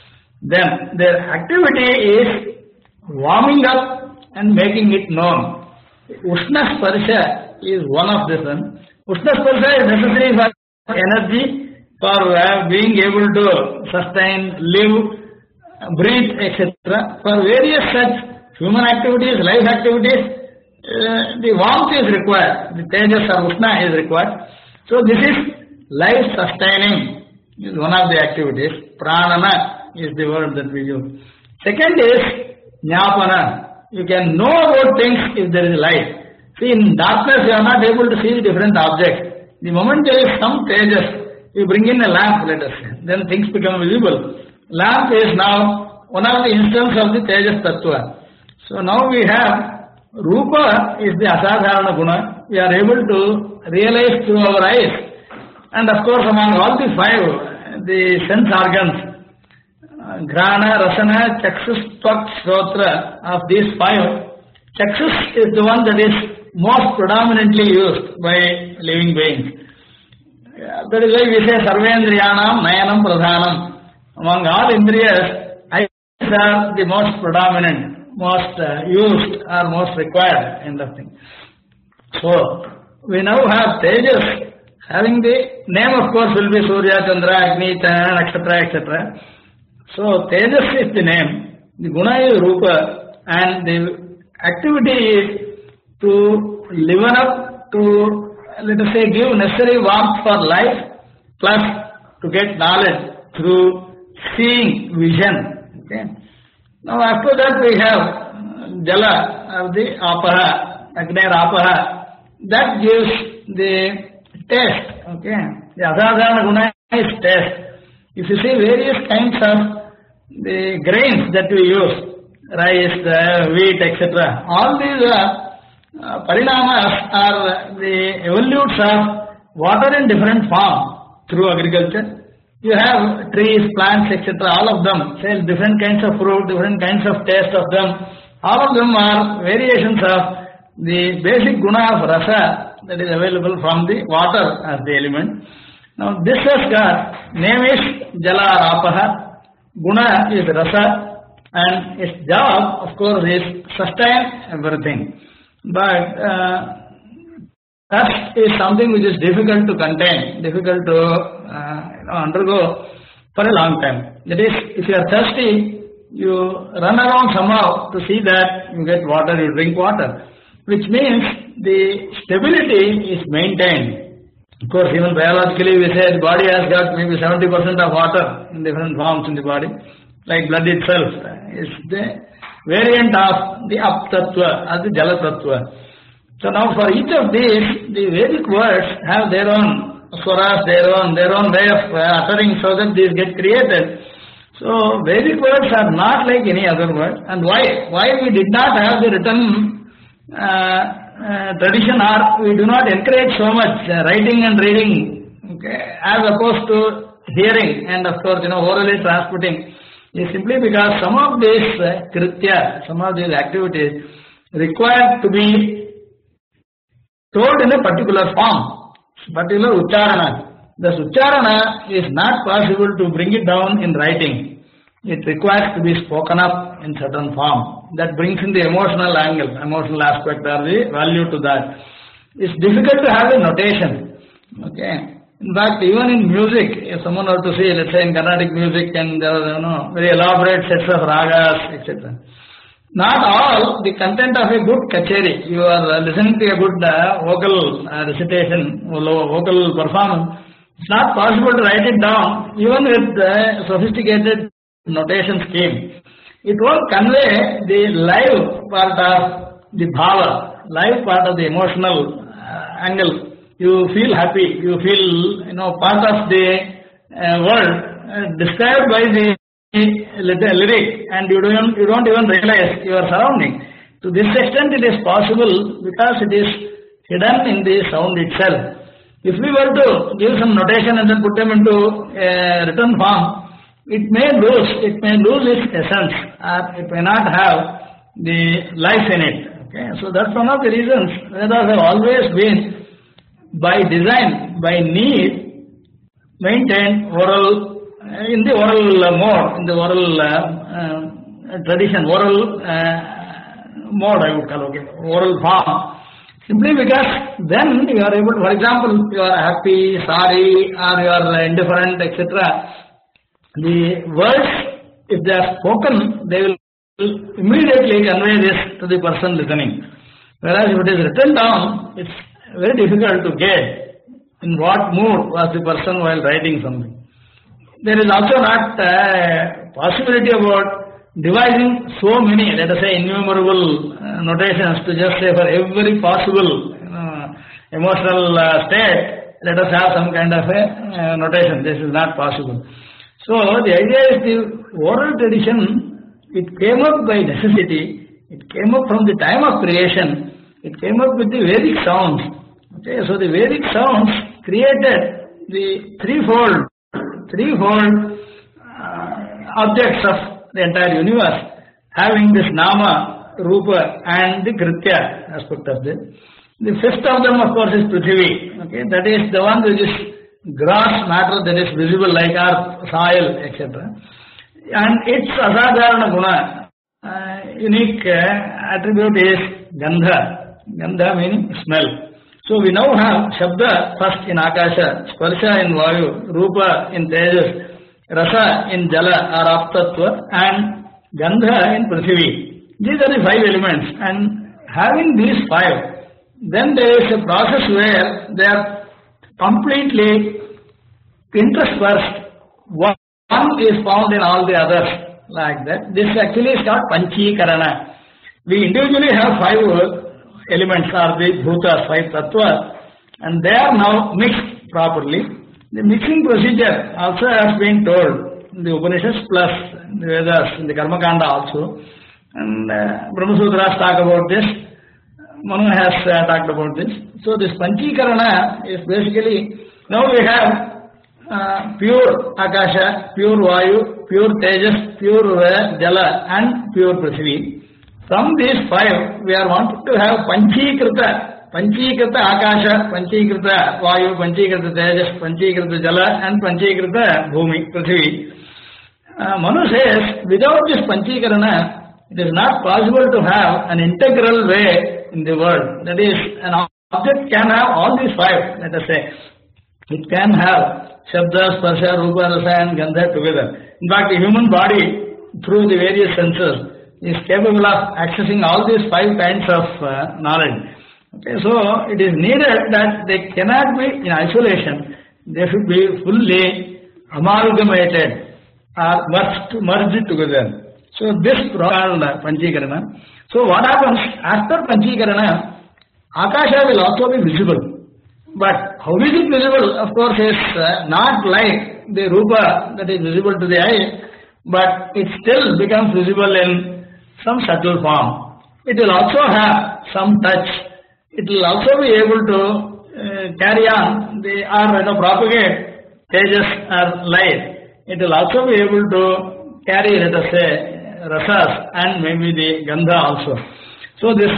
Then their activity is warming up and making it known. Ushna Sparsha is one of this one. Ushna Sparsha is necessary for energy, for being able to sustain, live, breathe, etc. For various such human activities, life activities, the warmth is required. The Tejas or Ushna is required. So this is life sustaining, is one of the activities. Pranana is the word that we use. Second is Jnapana. You can know about things if there is light. See, in darkness you are not able to see different objects. The moment there is some Tejas, you bring in a lamp, let us say, then things become visible. Lamp is now one of the instances of the Tejas Tattva. So now we have Rupa is the Asadharana Guna. We are able to realize through our eyes. And of course among all the five, the sense organs, Grana, Rasana, Chakshus, Tvak, Shrotra, of these five, Chakshus is the one that is most predominantly used by living beings. That is why we say Sarvendriyanam Nayanam Pradhanam. Among all Indriyas, eyes are the most predominant, most used or most required kind of thing. So, we now have Tejas having the name, of course, will be Surya, Chandra, Agni, Nakshatra, etc. So, Tejas is the name, the Guna is Rupa, and the activity is to liven up, to, let us say, give necessary warmth for life, plus to get knowledge through seeing, vision. Okay. Now after that we have Jala of the Apaha, Agner Apaha, that gives the taste. Okay. The Asadharana Guna is taste. If you see various kinds of the grains that we use, rice, wheat, etc., all these parinamas are the evolutes of water in different form through agriculture. you have trees, plants, etc. All of them, say different kinds of fruit, different kinds of taste of them. All of them are variations of the basic guna of rasa that is available from the water as the element. Now this has got, name is Jala Rapaha, guna is rasa, and its job of course is sustain everything. But thirst is something which is difficult to contain, difficult to undergo for a long time. That is, if you are thirsty, you run around somehow to see that you get water, you drink water, which means the stability is maintained. Of course, even biologically we say the body has got maybe 70% of water in different forms in the body, like blood itself is the variant of the Ap Tattva or the Jala Tattva. So now for each of these, the Vedic words have their own swaras, their own way of uttering so that these get created. So Vedic words are not like any other word. And why? Why we did not have the written tradition, or we do not encourage so much writing and reading, okay, as opposed to hearing and of course orally transmitting, is simply because some of these kritya, some of these activities require to be told in a particular form, particular ucharana. The ucharana is not possible to bring it down in writing. It requires to be spoken up in certain form. That brings in the emotional angle, emotional aspect or the value to that. It's difficult to have a notation. Okay. In fact, even in music, if someone were to say, let's say in Carnatic music, and there are very elaborate sets of ragas, etc. Not all the content of a good kacheri. You are listening to a good vocal recitation, vocal performance. It's not possible to write it down, even with the sophisticated notation scheme. It won't convey the live part of the bhava, live part of the emotional angle. You feel happy, you feel part of the world described by the lyric, and you don't even realize your surrounding. To this extent it is possible because it is hidden in the sound itself. If we were to give some notation and then put them into a written form, it may lose its essence, or it may not have the life in it. Okay, so that's one of the reasons Vedas have always been, by design, by need, maintained oral, in the oral mode, in the oral tradition, oral mode I would call it, oral form. Simply because then you are able to, for example, you are happy, sorry, or you are indifferent, etc. The words, if they are spoken, they will immediately convey this to the person listening. Whereas if it is written down, it's very difficult to get in what mood was the person while writing something. There is also not a possibility about devising so many, let us say innumerable notations to just say for every possible emotional state, let us have some kind of a notation. This is not possible. So the idea is the oral tradition, it came up by necessity, it came up from the time of creation, it came up with the Vedic sounds. Okay, so the Vedic sounds created the threefold objects of the entire universe, having this nama, rupa and the kritya aspect of this. The fifth of them of course is Prithvi. Okay, that is the one which is gross matter that is visible like earth, soil, etc. And its asadharana guna, unique attribute is gandha. Gandha meaning smell. So we now have Shabda first in Akasha, Sparsha in Vayu, Rupa in Tejas, Rasa in Jala or Aptattva, and Gandha in Prithvi. These are the five elements, and having these five, then there is a process where they are completely interspersed. One is found in all the others, like that. This actually is called Panchikarana. We individually have five elements, are the bhutas, five tattvas, and they are now mixed properly. The mixing procedure also has been told in the Upanishads plus in the Vedas, in the Karma Kanda also, and Brahma Sutras talk about this, Manu has talked about this. So this Panchikarana is basically, now we have pure Akasha, pure Vayu, pure Tejas, pure Jala and pure Prithvi. From these five, we are wanted to have Panchikrita Akasha, Panchikrita Vayu, Panchikrita Tejas, Panchikrita Jala and Panchikrita Bhumi, Prithvi. Manu says, without this Panchikarana, it is not possible to have an integral way in the world. That is, an object can have all these five, let us say. It can have Shabda, Sparsha, Rupa, Rasa and Gandha together. In fact, the human body, through the various senses, is capable of accessing all these five kinds of knowledge. Okay, so it is needed that they cannot be in isolation. They should be fully amalgamated or merged together. So this is called Panchikarana. So what happens after Panchikarana? Akasha will also be visible. But how is it visible? Of course, is not like the Rupa that is visible to the eye, but it still becomes visible in some subtle form. It will also have some touch. It will also be able to carry on or propagate Tejas or light. It will also be able to carry, let us say, rasas and maybe the Gandha also. So this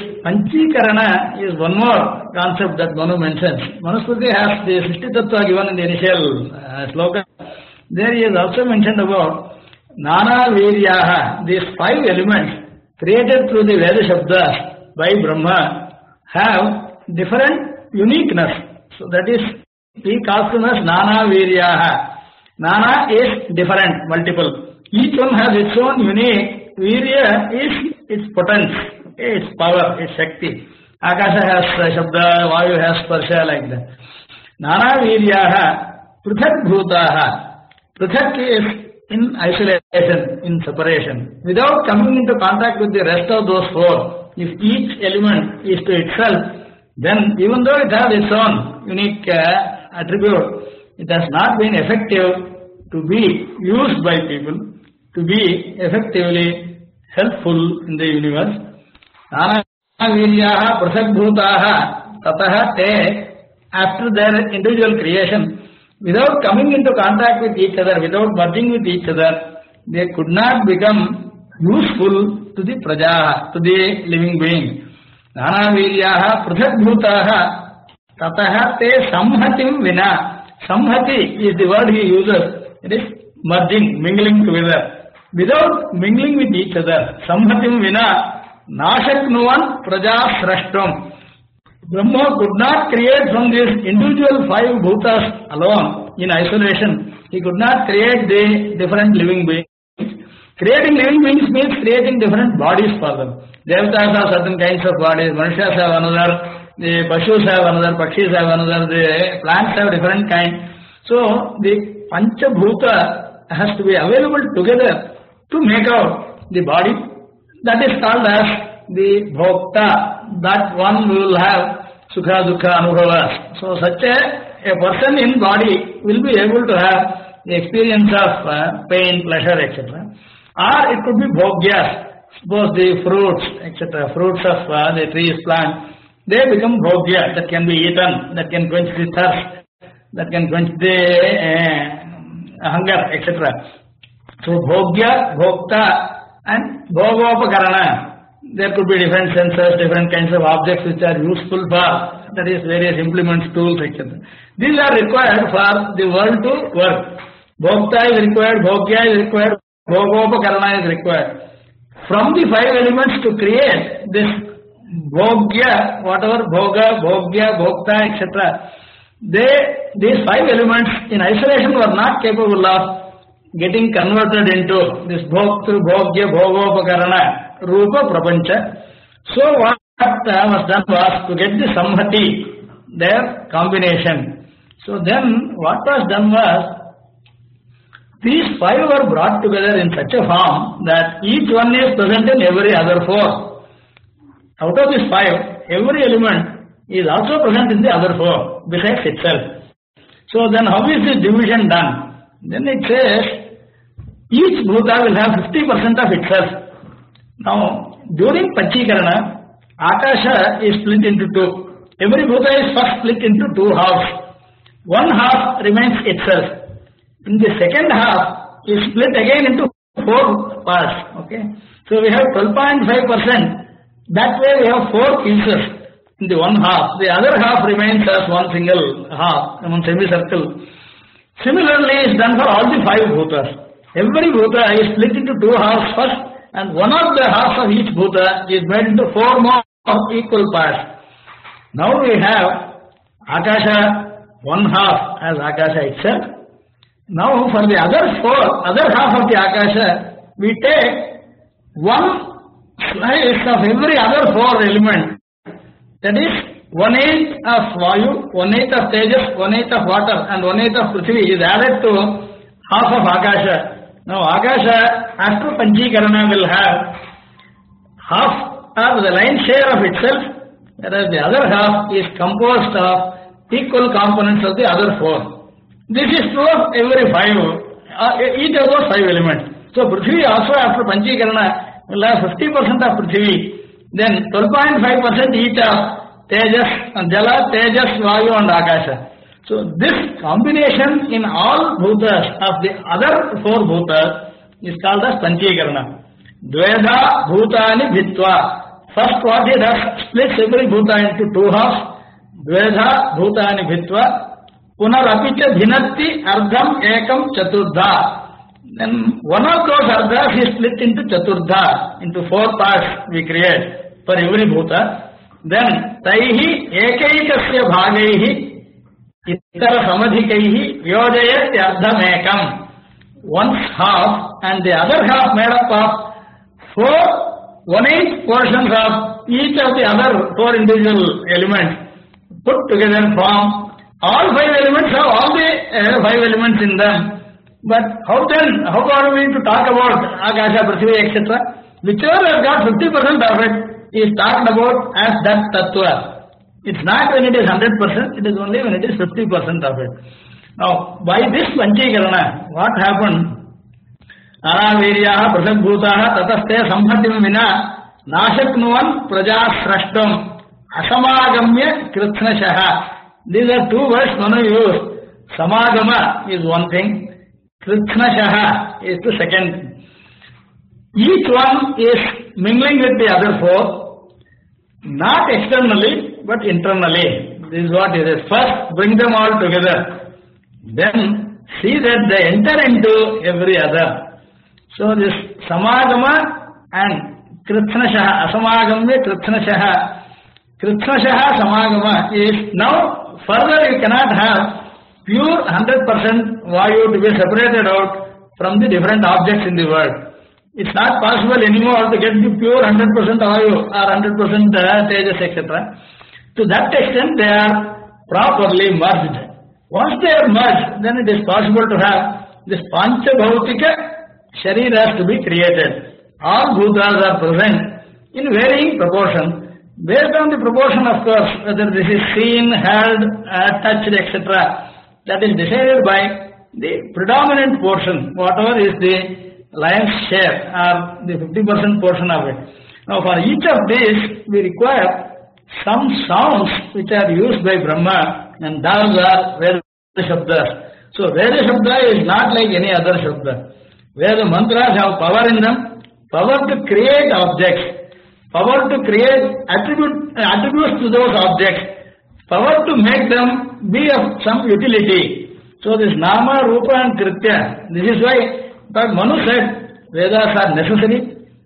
Panchikarana is one more concept that Manu mentions. Manusmriti has the Srishti Tattva given in the initial sloka. There he has also mentioned about Nana Viryaha, these five elements created through the Veda Shabdas by Brahma have different uniqueness. So that is, he calls them as Nana Viryaha. Nana is different, multiple. Each one has its own unique. Virya is its potence, okay, its power, its Shakti. Akasha has Shabda, Vayu has Sparsha, like that. Nana Viryaha, Prithak Bhutaha. Prithak is in isolation, in separation. Without coming into contact with the rest of those four, if each element is to itself, then even though it has its own unique attribute, it has not been effective to be used by people, to be effectively helpful in the universe. Nana Viryaha Prasak Bhutaha Tataha Te, after their individual creation, without coming into contact with each other, without merging with each other, they could not become useful to the Praja, to the living being. Nana Viryaha Prasak Bhutaha Tataha Te Samhatim Vina. Samhati is the word he uses. It is merging, mingling together. Without mingling with each other, Samhatim Vina, Nashaknuvan Praja Srashtam. Brahma could not create from these individual five bhutas alone, in isolation. He could not create the different living beings. Creating living beings means creating different bodies for them. Devatas have certain kinds of bodies, Manushas have another, the Pashus have another, Pakshis have another, the plants have different kind. So the Panchabhuta has to be available together to make out the body. That is called as the Bhokta. That one will have Sukha, Dukha, Anubhavas. So such a person in body will be able to have the experience of pain, pleasure, etc. Or it could be Bhogyas. Suppose the fruits, etc., fruits of the trees, plants, they become Bhogya, that can be eaten, that can quench the thirst, that can quench the hunger, etc. So Bhogya, Bhokta and Bhogopakarana. There could be different sensors, different kinds of objects which are useful for, that is, various implements, tools, etc. These are required for the world to work. Bhokta is required, Bhogya is required, Bhogopakarana is required. From the five elements to create this Bhogya, whatever Bhoga, Bhogya, Bhokta, etc., these five elements in isolation were not capable of getting converted into this Bhoktru, Bhogya, Bhogopakarana, Rupa, Prapancha. So what was done was to get the Samhati, their combination. So then what was done was, these five were brought together in such a form that each one is present in every other four. Out of these five, every element is also present in the other four, besides itself. So then how is this division done? Then it says, each bhuta will have 50% of itself. Now, during Panchikarana, Akasha is split into two. Every bhuta is first split into two halves. one half remains itself. In the second half is split again into 4 parts. Okay, so we have 12.5%. That way we have 4 pieces in the one half. The other half remains as one single half, one semicircle. Similarly, is done for all the 5 bhutas. Every bhuta is split into 2 halves first, and one of the halves of each bhuta is made into 4 more equal parts. Now we have Akasha, one half as Akasha itself. Now for the other half of the Akasha, we take one slice of every other 4 elements. That is 1/8 of Vayu, 1/8 of Tejas, 1/8 of water, and 1/8 of Prithvi is added to half of Akasha. Now Akasha, after Panchikarana, will have half of the lion's share of itself, whereas the other half is composed of equal components of the other 4. This is true of every 5, each of those 5 elements. So Prithvi also after Panchikarana will have 50% of Prithvi, then 12.5% each of Tejas and Jala, Tejas, Vayu and Akasha. So this combination in all bhutas of the other 4 bhutas is called as Panchikarana. Dvedha bhutani bhitva. First what he does, splits every bhuta into 2 halves. Dvedha bhutani bhitva. Punarapicha bhinatti ardham ekam chaturdha. Then one of those ardhas is split into chaturdha, into 4 parts we create for every bhuta. Then taihi ekaikasya bhagaihi itara samadhikaihi vyojayat ardham ekam. One's half and the other half made up of 4 1/8 portions of each of the other 4 individual elements put together form. All 5 elements have all the 5 elements in them. But how are we to talk about Akasha, Prithvi, etc.? Whichever has got 50% of it is talked about as that Tattva. It's not when it is 100%, it is only when it is 50% of it. Now, by this Panchikarana, what happened? Anaviryaha prasakbhutaha tataste samhatim vina nashaknuvan prajasrashtam asamagamya kritsnashaha. These are 2 words Manu used. Samagama is one thing, kritsnashaha is the second. Each one is mingling with the other 4, not externally but internally. This is what it is. First, bring them all together. Then, see that they enter into every other. So, this samagama and kritsnashaha, asamagamya kritsnashaha. Kritsnashaha samagama is now further you cannot have pure 100% Vayu to be separated out from the different objects in the world. It's not possible anymore to get the pure 100% Vayu or 100% Tejas, etc. To that extent, they are properly merged. Once they are merged, then it is possible to have this Panchabhautika Shariras to be created. All bhutas are present in varying proportion. Based on the proportion, of course, whether this is seen, heard, touched, etc., that is decided by the predominant portion, whatever is the lion's share or the 50% portion of it. Now, for each of these, we require some sounds which are used by Brahma, and those are Veda Shabdas. So, Veda Shabda is not like any other Shabda. Veda mantras have power in them, power to create objects, power to create attributes to those objects, power to make them be of some utility. So this Nama, Rupa and Kritya, this is why Manu said Vedas are necessary,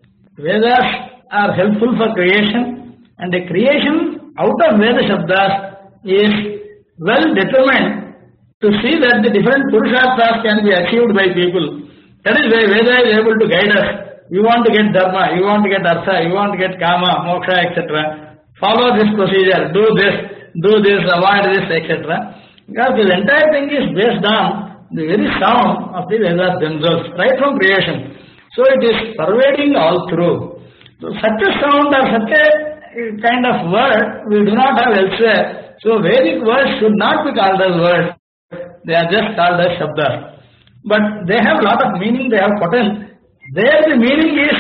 Vedas are helpful for creation, and the creation out of Veda Shabdas is well determined to see that the different Purusharthas can be achieved by people. That is why Veda is able to guide us. You want to get Dharma, you want to get Artha, you want to get Kama, Moksha, etc. Follow this procedure, do this, avoid this, etc. Because this entire thing is based on the very sound of the Vedas themselves, right from creation. So it is pervading all through. So such a sound or such a kind of word we do not have elsewhere. So Vedic words should not be called as words. They are just called as Shabdas. But they have a lot of meaning, they have potential. There the meaning is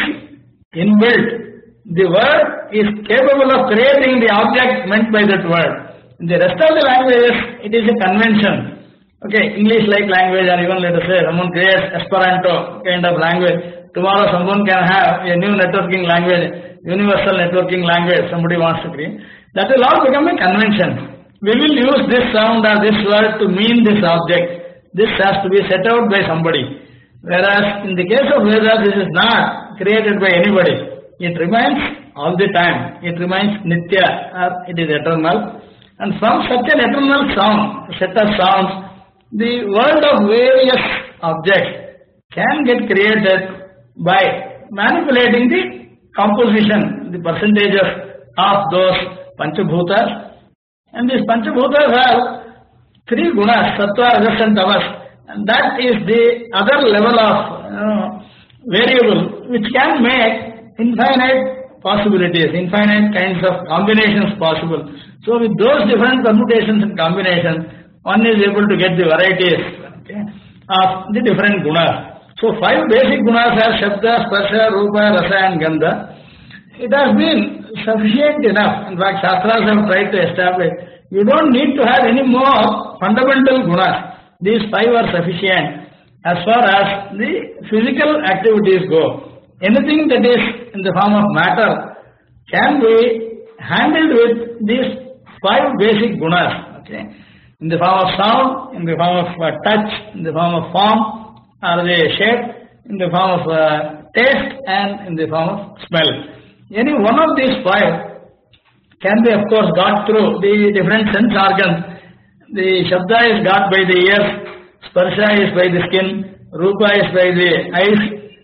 inbuilt. The word is capable of creating the object meant by that word. In the rest of the languages, it is a convention. Okay, English-like language, or even let us say someone creates Esperanto kind of language. Tomorrow someone can have a new networking language, universal networking language somebody wants to create. That will all become a convention. We will use this sound or this word to mean this object. This has to be set out by somebody. Whereas in the case of Vedas, this is not created by anybody. It remains all the time. It remains Nitya, or it is eternal. And from such an eternal sound, set of sounds, the world of various objects can get created by manipulating the composition, the percentages of those Panchabhutas. And these Panchabhutas have three gunas, Sattva, Rajas and Tamas. And that is the other level of variable which can make infinite possibilities, infinite kinds of combinations possible. So with those different permutations and combinations, one is able to get the varieties of the different gunas. So 5 basic gunas are Shabda, Sparsha, Rupa, Rasa and Gandha. It has been sufficient enough. In fact, Shastras have tried to establish you don't need to have any more fundamental gunas. These 5 are sufficient as far as the physical activities go. Anything that is in the form of matter can be handled with these 5 basic gunas. Okay? In the form of sound, in the form of touch, in the form of form or the shape, in the form of taste and in the form of smell. Any one of these 5 can be of course got through the different sense organs. The Shabda is got by the ears, Sparsha is by the skin, Rupa is by the eyes,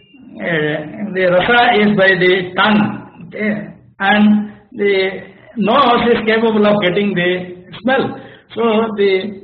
the Rasa is by the tongue, okay? And the nose is capable of getting the smell. So the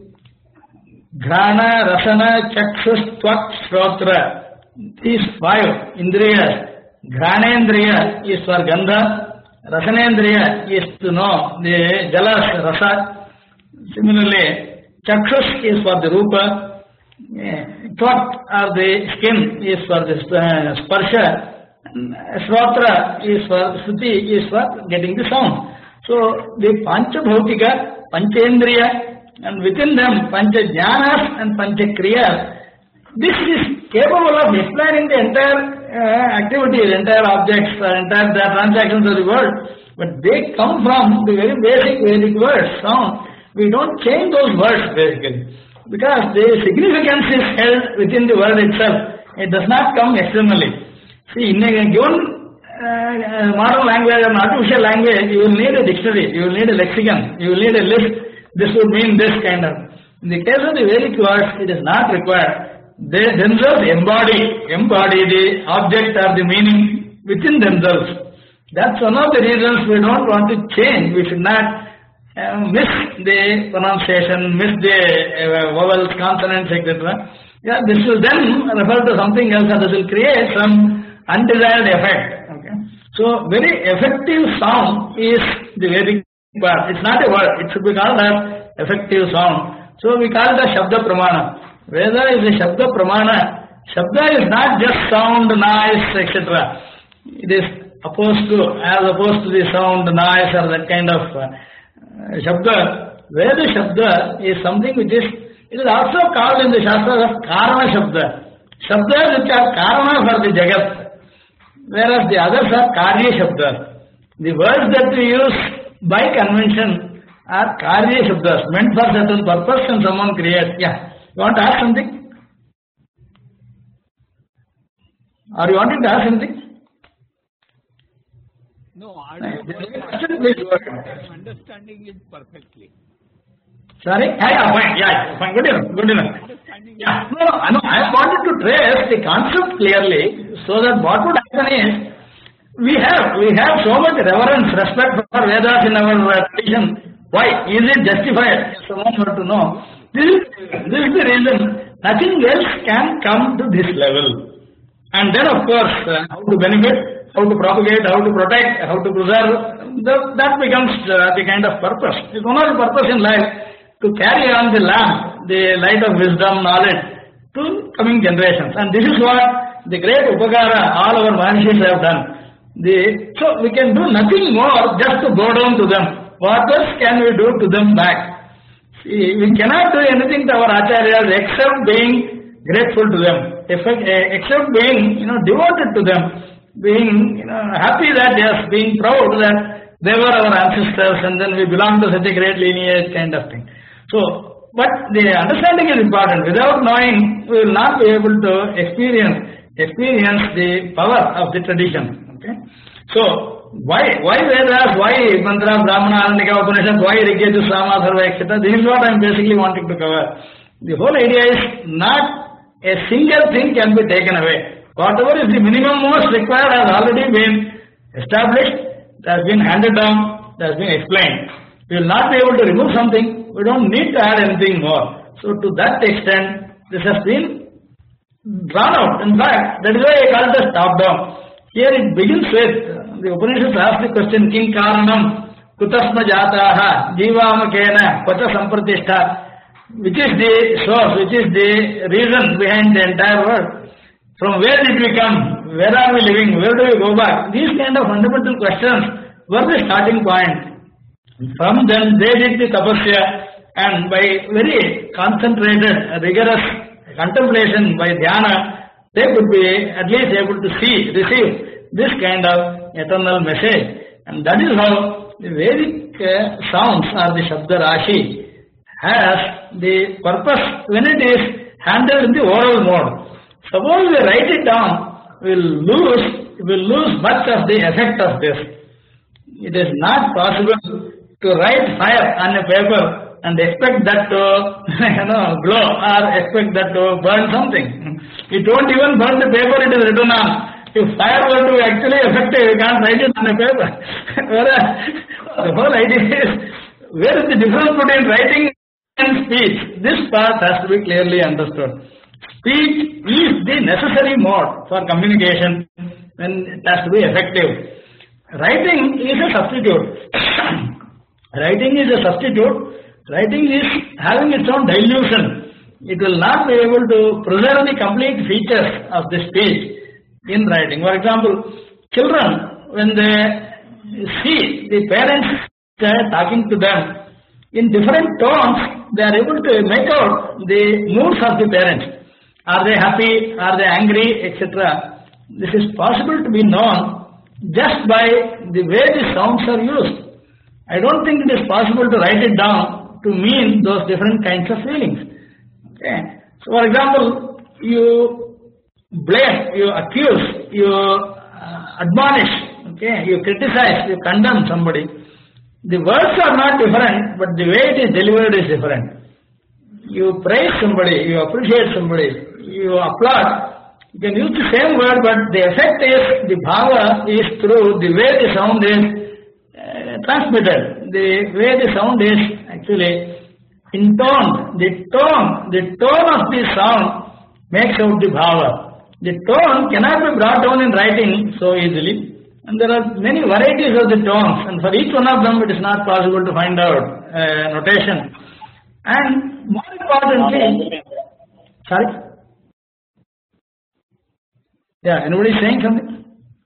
Grana, Rasana, Chakshus, Twak, Shrotra, these 5 Indriyas, Granendriya is for Gandha, Rasanendriya is to know the Jalas, Rasa. Similarly, Chakshus is for the Rupa, Twak or the skin is for the Sparsha, Shrotra is for Shruti is for getting the sound. So the Panchabhautika, Panchendriya, and within them Panchajnanas and Panchakriyas, this is capable of explaining the entire activities, entire objects, entire transactions of the world. But they come from the very basic Vedic words, sound. We don't change those words basically, because the significance is held within the word itself. It does not come externally. See, in a given modern language or artificial language, you will need a dictionary, you will need a lexicon, you will need a list. This would mean this kind of. In the case of the Vedic words, it is not required. They themselves embody the object or the meaning within themselves. That's one of the reasons we don't want to change. We should not miss the pronunciation, miss the vowels, consonants, etc. Yeah, this will then refer to something else and this will create some undesired effect. Okay. So very effective sound is the Vedic part. It's not a word. It should be called as effective sound. So we call it a Shabda Pramana. Veda is a Shabda Pramana. Shabda is not just sound, noise, etc. It is opposed to the sound, noise or that kind of Shabda. Veda Shabda is something which is, it is also called in the Shastras as Karana Shabda. Shabdas which are Karana for the Jagat, whereas the others are Karya Shabdas. The words that we use by convention are Karya Shabdas, meant for certain purpose and someone creates. Yeah. You want to ask something? Are you wanting to ask something? No, I am understanding it perfectly. Sorry? Yeah, fine. Yeah, fine. Good enough. Yeah. No, I wanted to trace the concept clearly so that what would happen is we have so much reverence, respect for Vedas in our tradition. Why? Is it justified? Someone were to know. This is the reason. Nothing else can come to this level. And then of course, how to benefit, how to propagate, how to protect, how to preserve, that becomes the kind of purpose. It's one of the purpose in life to carry on the lamp, the light of wisdom, knowledge to coming generations. And this is what the great Upakara, all our Maharishis have done. So we can do nothing more just to go down to them. what else can we do to them back? See, we cannot do anything to our acharyas except being grateful to them, except being devoted to them, being happy that yes, being proud that they were our ancestors and then we belong to such a great lineage kind of thing. So, but the understanding is important. Without knowing, we will not be able to experience the power of the tradition. Okay, so. Why Vedas, why Mantra, Brahmana, Aranyaka, Upanishad, why Rigveda, Sama, Sarva, etc. This is what I am basically wanting to cover. The whole idea is not a single thing can be taken away. Whatever is the minimum most required has already been established, it has been handed down, it has been explained. We will not be able to remove something, we don't need to add anything more. So to that extent, this has been drawn out. In fact, that is why I call it as top down. Here it begins with the Upanishads ask the question, Kim Karanam, Kutasma Jataha, Jivamakena, Pata Sampratishtha, which is the source, which is the reason behind the entire world? From where did we come? Where are we living? Where do we go back? These kind of fundamental questions were the starting point. From them they did the tapasya, and by very concentrated, rigorous contemplation, by dhyana, they could be at least able to receive this kind of eternal message. And that is how the Vedic sounds or the Shabda Rashi has the purpose when it is handled in the oral mode. Suppose we write it down, we will lose much of the effect of this. It is not possible to write fire on a paper and expect that to glow or expect that to burn something. It won't even burn the paper it is written on. If fire were to actually affect it, you can't write it on a paper. Whereas the whole idea is, where is the difference between writing and speech? This part has to be clearly understood. Speech is the necessary mode for communication and it has to be effective. Writing is a substitute. Writing is a substitute. Writing is having its own dilution. It will not be able to preserve the complete features of the speech in writing. For example, children, when they see the parents talking to them in different tones, they are able to make out the moods of the parents. Are they happy? Are they angry? Etc. This is possible to be known just by the way the sounds are used. I don't think it is possible to write it down to mean those different kinds of feelings. Okay. So, for example, you blame, you accuse, you admonish, okay, you criticize, you condemn somebody. The words are not different, but the way it is delivered is different. You praise somebody, you appreciate somebody, you applaud. You can use the same word, but the effect is, the bhava is through the way the sound is transmitted, the way the sound is actually intoned. The tone of the sound makes out the bhava. The tone cannot be brought down in writing so easily, and there are many varieties of the tones, and for each one of them it is not possible to find out notation. And more importantly, sorry? Yeah, anybody saying something?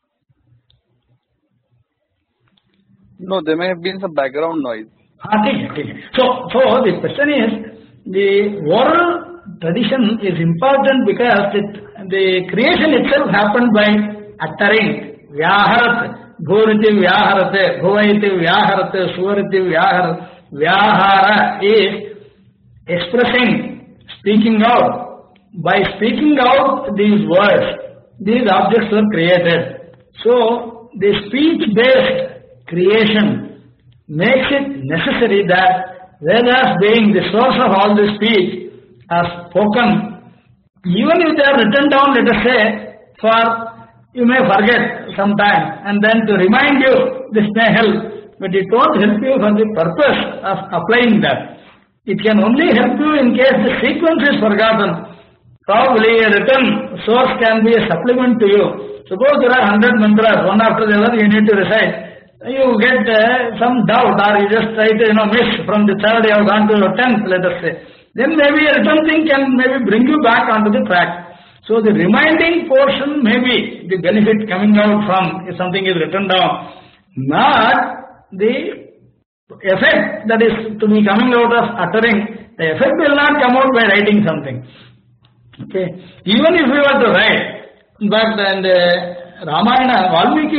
No, there may have been some background noise. Okay. So the question is, the oral tradition is important because the creation itself happened by uttering. Vyaharat, bhuriti vyaharate, bhuvaiti vyaharate, suvariti vyaharat. Vyahara is expressing, speaking out. By speaking out these words, these objects were created. So the speech-based creation makes it necessary that Vedas, being the source of all the speech, are spoken. Even if they are written down, let us say, you may forget sometime, and then to remind you, this may help, but it won't help you for the purpose of applying that. It can only help you in case the sequence is forgotten. Probably a written source can be a supplement to you. Suppose there are 100 mantras, one after the other you need to recite. You get some doubt, or you just try to miss from the third, you have gone to the 10th, let us say. Then maybe a written thing can maybe bring you back onto the track. So the reminding portion may be the benefit coming out from if something is written down, not the effect that is to be coming out of uttering, the effect will not come out by writing something. Okay. Even if we were to write, but in the Ramayana, Valmiki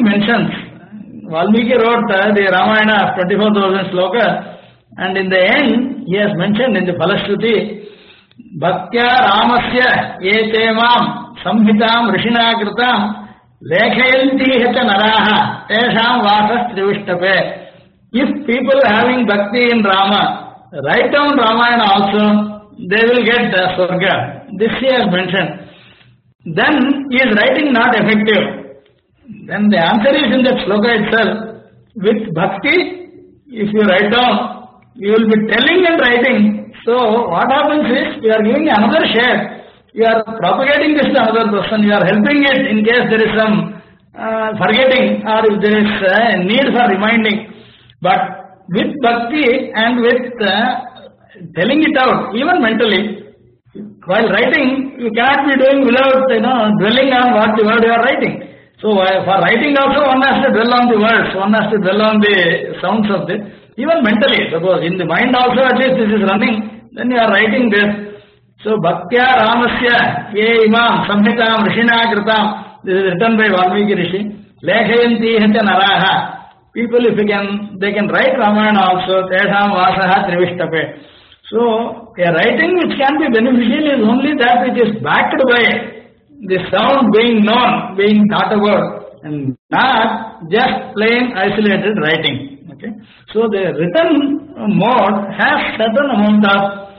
wrote the Ramayana of 24,000 slokas, and in the end, he has mentioned in the Phalashruti, Bhaktya Ramasya Etemam Samhitam Rishina Kritam Lekhayanti Heta Naraha Tesham Vasas Trivishtape. If people having bhakti in Rama write down Ramayana also, they will get the Swarga. This he has mentioned. Then is writing not effective? Then the answer is in that sloka itself. With bhakti, if you write down, you will be telling and writing. So what happens is, you are giving another share. You are propagating this to another person. You are helping it in case there is some forgetting or if there is a need for reminding. But with bhakti and with telling it out, even mentally, while writing, you cannot be doing without dwelling on what the word you are writing. So for writing also, one has to dwell on the words, one has to dwell on the sounds of this. Even mentally, suppose in the mind also at least this is running, then you are writing this. So Bhaktya Ramasya Ye Imam Samhitam Rishina Kritam. This is written by Valmiki Rishi. Lekhayanti Heta Naraha. People, if they can write Ramayana also. Tesham Vasaha Trivishtape. So a writing which can be beneficial is only that which is backed by the sound being known, being thought about, and not just plain isolated writing. Okay. So the written mode has certain amount of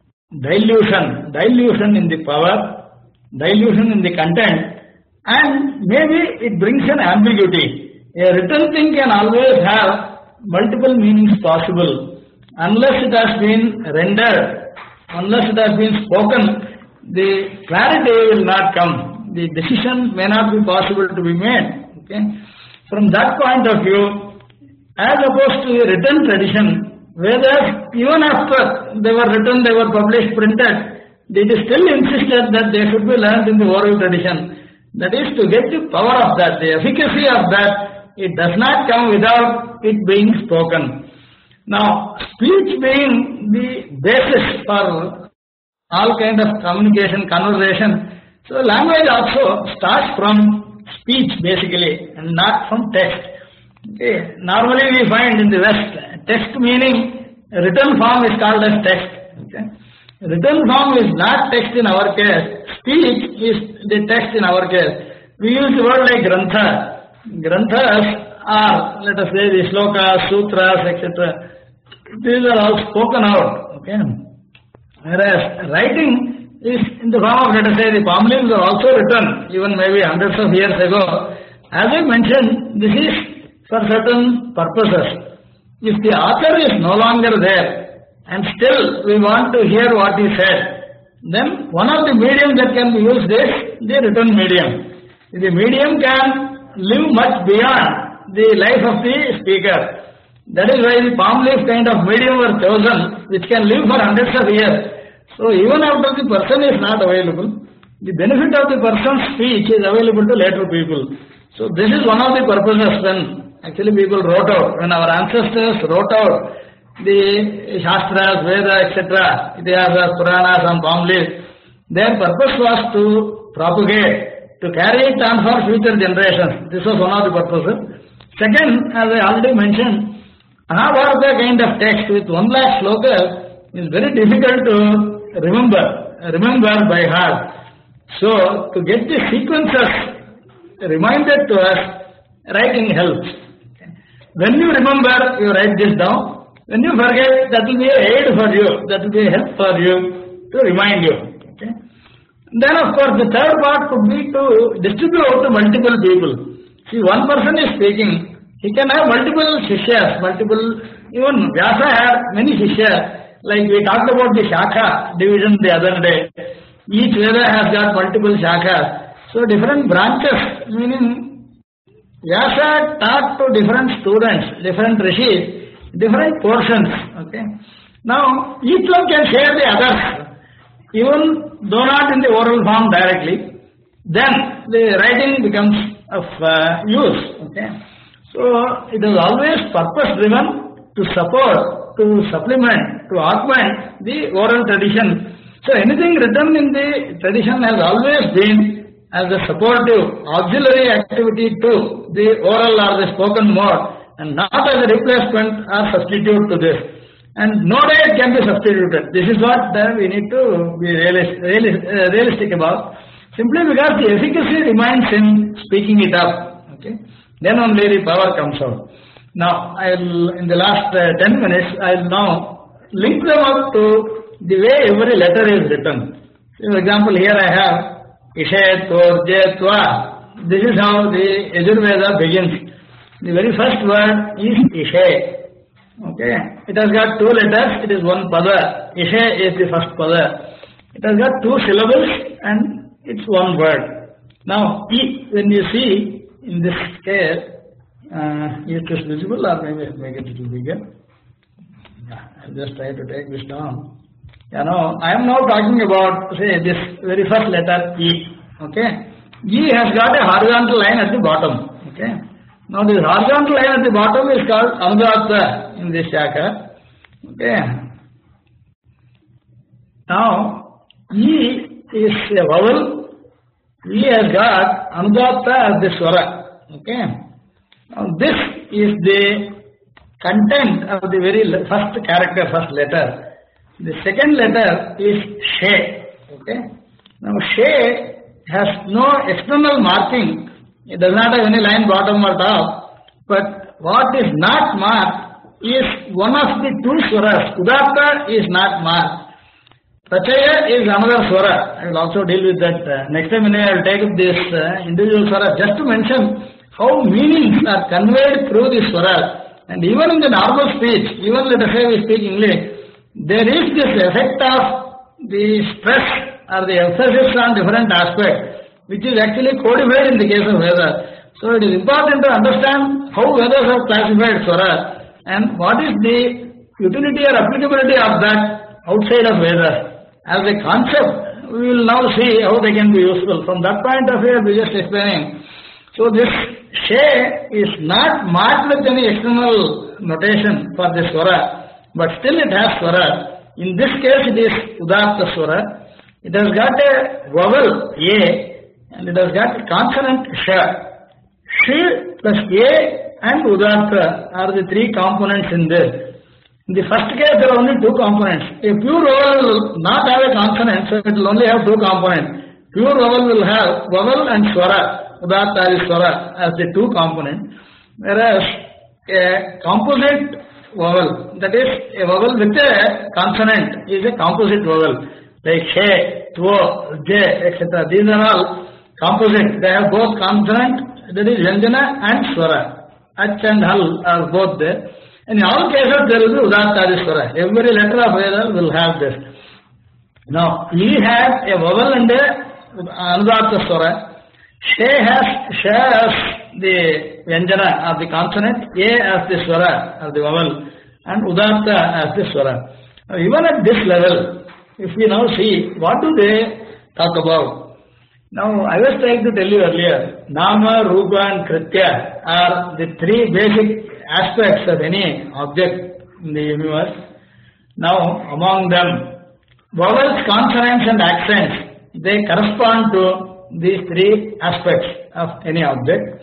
dilution in the power, dilution in the content, and maybe it brings an ambiguity. A written thing can always have multiple meanings possible. Unless it has been rendered, unless it has been spoken, the clarity will not come. The decision may not be possible to be made. Okay? From that point of view, as opposed to a written tradition, whether even after they were written, they were published, printed, it is still insisted that they should be learned in the oral tradition. That is to get the power of that, the efficacy of that, it does not come without it being spoken. Now, speech being the basis for all kind of communication, conversation, so language also starts from speech basically and not from text. Okay. Normally we find in the West, text meaning written form is called as text. Okay. Written form is not text in our case. Speech is the text in our case. We use the word like grantha. Granthas are, let us say, the slokas, sutras, etc. These are all spoken out. Okay. Whereas writing is in the form of, let us say, the palm leaves are also written, even maybe hundreds of years ago. As I mentioned, this is for certain purposes. If the author is no longer there and still we want to hear what he said, then one of the mediums that can be used is the written medium. The medium can live much beyond the life of the speaker. That is why the palm leaf kind of medium were chosen, which can live for hundreds of years. So even after the person is not available, the benefit of the person's speech is available to later people. So this is one of the purposes when actually people wrote out, when our ancestors wrote out the Shastras, Vedas, etc., Itihasas, Puranas on palm leaves, their purpose was to propagate, to carry it on for future generations. This was one of the purposes. Second, as I already mentioned, Mahabharata kind of text with 1 lakh slokas is very difficult to remember by heart. So, to get the sequences reminded to us, writing helps. When you remember, you write this down. When you forget, that will be an aid for you, that will be a help for you to remind you. Okay? Then of course the third part could be to distribute to multiple people. See, one person is speaking, he can have multiple shishyas, even Vyasa had many shishyas, like we talked about the Shakha division the other day. Each Veda has got multiple shakhas. So different branches, meaning Vyasa taught to different students, different rishis, different portions. Okay. Now each one can share the others, even though not in the oral form directly. Then the writing becomes of use. Okay. So it is always purpose driven to support, to supplement, to augment the oral tradition. So anything written in the tradition has always been as a supportive, auxiliary activity to the oral or the spoken mode, and not as a replacement or substitute to this. And no way it can be substituted. This is what we need to be realistic about. Simply because the efficacy remains in speaking it up. Okay? Then only the power comes out. Now, in the last 10 minutes, I'll now link them up to the way every letter is written. For example, here I have Ishe, Torje, Tva. This is how the Yajurveda begins. The very first word is Ishe. Okay. It has got two letters. It is one pada. Ishe is the first pada. It has got two syllables and it's one word. Now, when you see in this case, is this visible or maybe I'll make it a little bigger? Yeah, I'll just try to take this down. Yeah, no, I am now talking about, say, this very first letter E. Okay. E has got a horizontal line at the bottom. Okay. Now, this horizontal line at the bottom is called Anudatta in this shaka. Okay. Now, E is a vowel. E has got Anudatta as the swara. Okay. Now, this is the content of the very first character, first letter. The second letter is She. Okay. Now, She has no external marking. It does not have any line bottom or top. But what is not marked is one of the two swaras. Udatta is not marked. Prachaya is another swara. I will also deal with that. Next time I will take up this individual swara just to mention how meanings are conveyed through the swara. And even in the normal speech, even let us say we speak English, there is this effect of the stress or the emphasis on different aspects, which is actually codified in the case of Vedas. So it is important to understand how Vedas have classified swara and what is the utility or applicability of that outside of Vedas. As a concept, we will now see how they can be useful. From that point of view, we just explaining. So this She is not marked with any external notation for this swara, but still it has swara. In this case, it is Udatta swara. It has got a vowel A and it has got a consonant Sha. She plus A and Udatta are the three components in this. In the first case, there are only two components. A pure vowel will not have a consonant, so it will only have two components. Pure vowel will have vowel and swara. Udatta is swara as the two components. Whereas a composite vowel, that is a vowel with a consonant, is a composite vowel. Like She, Tvo, Je, etc. These are all composite. They have both consonant, that is Vyanjana and swara. Ach and Hal are both there. In all cases, there will be Udatta swara. Every letter of Veda will have this. Now, E has a vowel and a Anudatta swara. She has the Vyanjana of the consonant, A as the swara of the vowel, and Udatta as the swara. Now, even at this level, if we now see, what do they talk about? Now, I was trying to tell you earlier, Nama, Rupa and Kritya are the three basic aspects of any object in the universe. Now, among them, vowels, consonants and accents, they correspond to these three aspects of any object.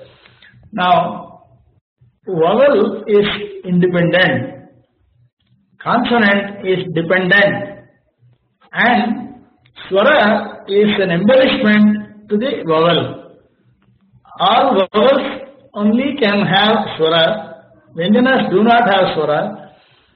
Now, vowel is independent, consonant is dependent, and swara is an embellishment to the vowel. All vowels only can have swara. Vyanjanas do not have swara.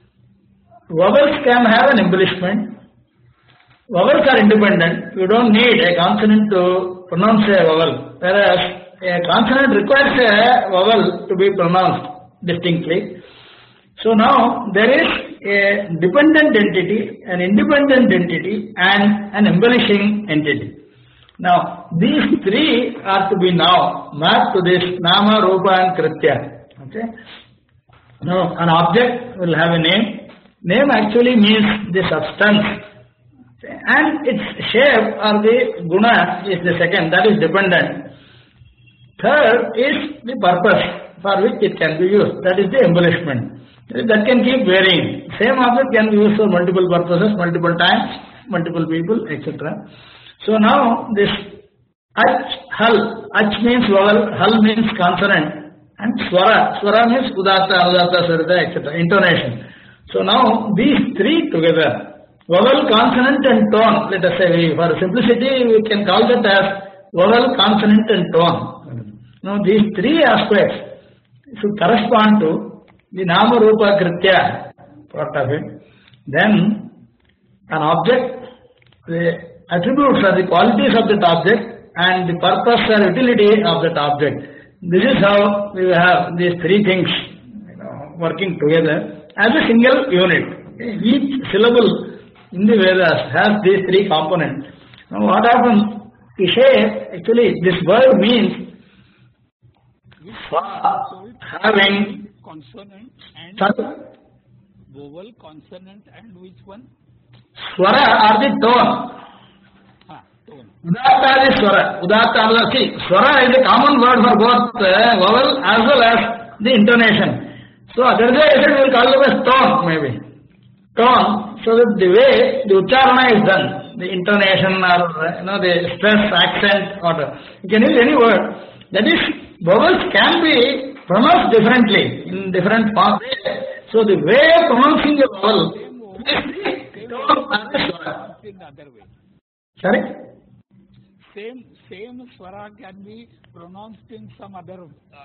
Vowels can have an embellishment. Vowels are independent. You don't need a consonant to pronounce a vowel, whereas a consonant requires a vowel to be pronounced distinctly. So now there is a dependent entity, an independent entity, and an embellishing entity. Now these three are to be now mapped to this Nama, Rupa and Kritya. Okay. Now an object will have a name. Name actually means the substance. And its shape or the guna is the second, that is dependent. Third is the purpose for which it can be used, that is the embellishment. That can keep varying. Same object can be used for multiple purposes, multiple times, multiple people, etc. So now this ach, hal, ach means vowel, hal means consonant, and swara. Swara means udatta, anudatta, swarita, etc. Intonation. So now these three together, vowel, consonant and tone, let us say, for simplicity we can call that as vowel, consonant and tone. Now these three aspects should correspond to the nama rupa kritya part of it. Then an object, the attributes or the qualities of that object and the purpose or utility of that object. This is how we have these three things working together as a single unit. Okay? Each syllable in the Vedas has these three components. Now what happens? Ishe, actually this word means having consonant and vowel, consonant and which one? Swara or the tone. Tone. Udatta is swara. Udatta, see, swara is a common word for both vowel as well as the intonation. So other day we will call it as tone maybe. Tone, so that the way the ucharana is done, the intonation or the stress, accent, or you can use any word. That is, vowels can be pronounced differently in different forms. So the way of pronouncing a vowel is the tone and the swara. In the other way. Sorry? Same swara can be pronounced in some other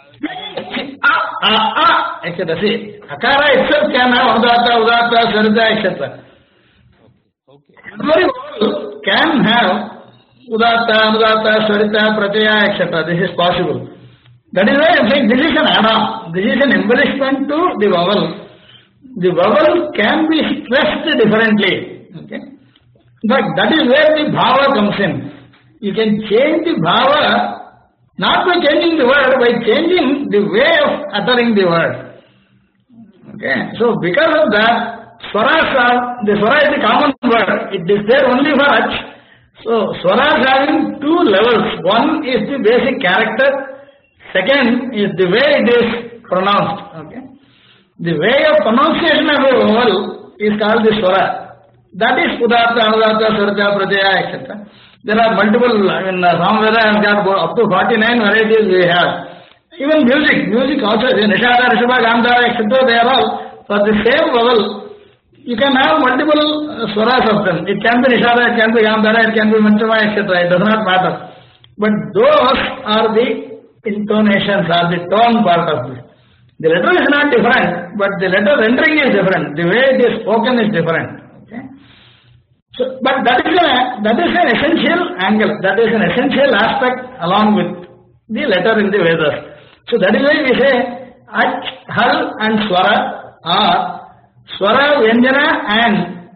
etc. See, akara itself can have udatta, swarita, etc. Okay. Every vowel can have udatta, swarita, pratyaya, etc. This is possible. That is why I am saying this is an add-on. This is an embellishment to the vowel. The vowel can be stressed differently. Okay? But that is where the bhava comes in. You can change the bhava not by changing the word, by changing the way of uttering the word. Okay? So because of that, the swara is a common word. It is there only for ach. So swaras having two levels. One is the basic character. Second is the way it is pronounced. Okay? The way of pronunciation of a vowel is called the swara. That is udatta, anudatta, swarita, pratyaya, etc. There are multiple, Samveda has got up to 49 varieties we have. Even music also, Nishada, Rishabha, Gandhara, etc. They are all for the same vowel. You can have multiple swaras of them. It can be Nishada, it can be Gandhara, it can be Manchama, etc. It does not matter. But those are the intonations or the tone part of it. The letter is not different, but the letter rendering is different. The way it is spoken is different. Okay? So, but that is an essential angle. That is an essential aspect along with the letter in the Vedas. So that is why we say ach, hal and swara are swara, vyanjana and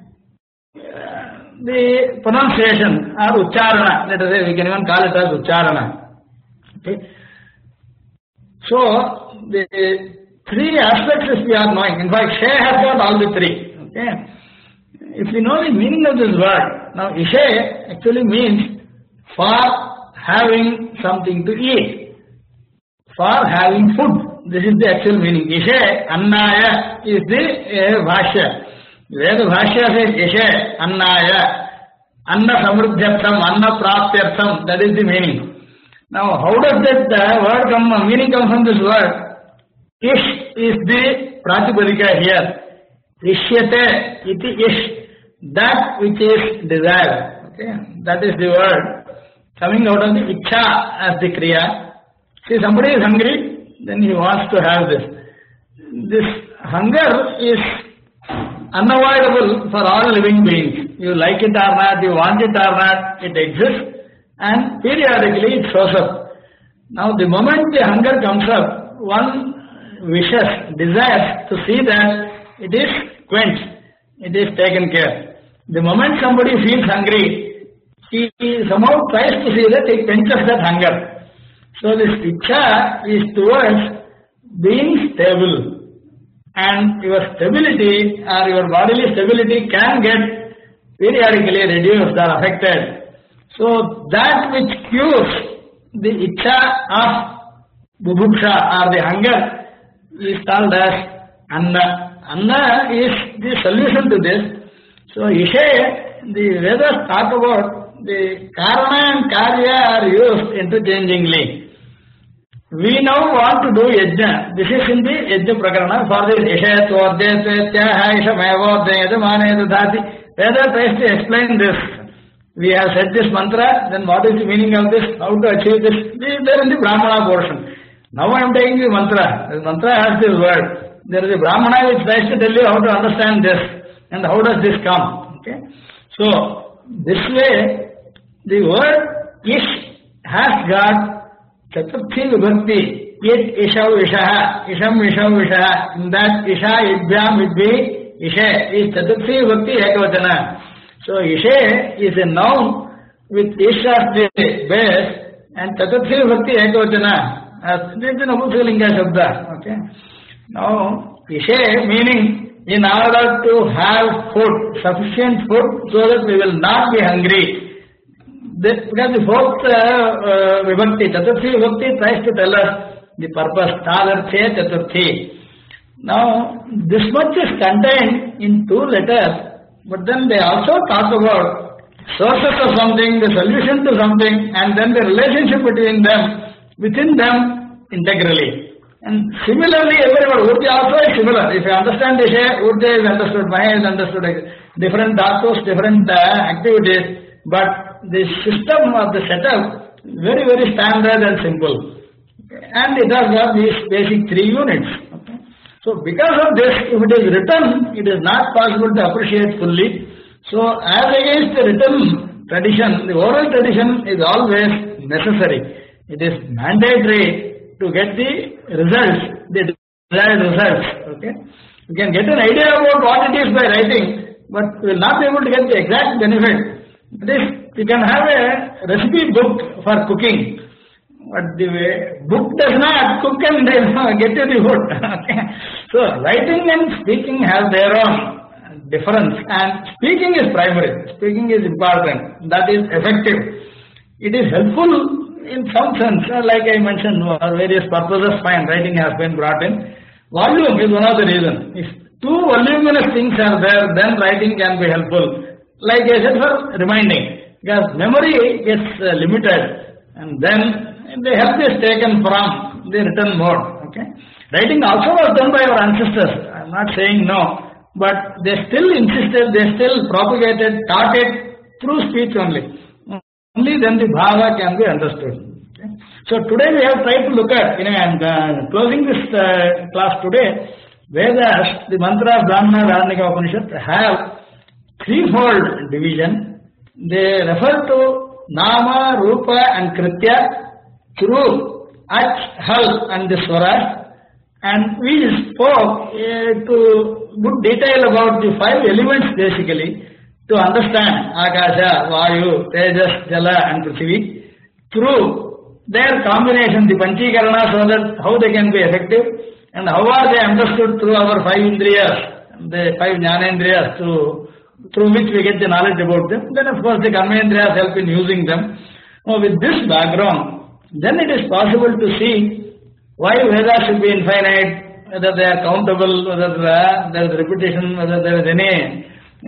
the pronunciation or ucharana. Let us say we can even call it as ucharana. Okay? So the three aspects which we are knowing. In fact, Shay has got all the three. Okay? If we know the meaning of this word, now Ishe actually means for having something to eat, for having food. This is the actual meaning. Ishe, Annaya is the Bhashya. Where the Bhashya says Ishe, Annaya, Anna Samruddhyartham, Anna Praptyartham, that is the meaning. Now, how does that word come, meaning come from this word? Ish is the Pratipadika here. Ishyate iti ish, that which is desired. Okay, that is the word coming out of the ichha as the kriya. See, somebody is hungry, then he wants to have this. This hunger is unavoidable for all living beings. You like it or not, you want it or not, it exists. And periodically it shows up. Now the moment the hunger comes up, one wishes, desires to see that it is quenched, it is taken care. The moment somebody feels hungry, he somehow tries to see that he quenches that hunger. So this ichha is towards being stable. And your stability or your bodily stability can get periodically reduced or affected. So that which cures the ichha of bubhuksha or the hunger is called as Anna. Anna is the solution to this. So Ishe, the Vedas talk about the Karana and Karya are used interchangingly. We now want to do Yajna. This is in the Yajna Prakarana. For this Ishe, Tvodya, Tvetyaha, Isha, Mayavodya, Yajamane, Dadhati. Veda tries to explain this. We have said this mantra, then what is the meaning of this? How to achieve this? There in the Brahmana portion. Now I am taking the mantra. The mantra has this word. There is a Brahmana which tries to tell you how to understand this and how does this come. Okay? So, this way, the word Ish has got Chaturthi Vibhakti, Yet Ishav Ishaha, Isham Ishav Ishaha, in that Isha, Idvyam, Idvi, Ishe is Chaturthi Vibhakti Ekavachana. So Ishe is a noun with Ish as the base and Chaturthi Vibhakti Ekavachana. This is an Abhusalinga Shabda. Okay. Now, Ishe meaning in order to have food, sufficient food so that we will not be hungry. Because the fourth Vibhakti, Chaturthi Vibhakti tries to tell us the purpose, Tadarthe Chaturthi. Now, this much is contained in 2 letters, but then they also talk about sources of something, the solution to something, and then the relationship between them, within them, integrally. And similarly, everyone, Urja also is similar. If you understand Ishe, Urja is understood, Maya is understood, different dhatus, different activities, but the system of the setup very, very standard and simple. And it has got these basic 3 units. Okay. So because of this, if it is written, it is not possible to appreciate fully. So as against the written tradition, the oral tradition is always necessary. It is mandatory to get the results, the desired results. Okay. You can get an idea about what it is by writing, but you will not be able to get the exact benefit. You can have a recipe book for cooking, but the book does not cook and get you the food. Okay. So writing and speaking have their own difference, and speaking is primary. Speaking is important. That is effective. It is helpful in some sense, like I mentioned, for various purposes. Fine, writing has been brought in. Volume is one of the reasons. If 2 voluminous things are there, then writing can be helpful. Like I said, for reminding, because memory gets limited, and then the help is taken from the written mode. Okay, writing also was done by our ancestors. I am not saying no, but they still insisted, they still propagated, taught it through speech only. Only then the bhava can be understood. Okay? So today we have tried to look at. I am closing this class today. Vedas, the mantra of Brahmana Aranyaka Upanishad, have 3-fold division. They refer to Nama, Rupa and Kritya through Ach, Hal and the Swaras. And we spoke to good detail about the 5 elements basically to understand Akasha, Vayu, Tejas, Jala and Prithvi through their combination, the Panchikarana, so that how they can be effective and how are they understood through our 5 Indriyas, the 5 Jnanendriyas through which we get the knowledge about them. Then of course the Karmendriyas help in using them. Now with this background, then it is possible to see why Vedas should be infinite, whether they are countable, whether there is repetition, whether there is any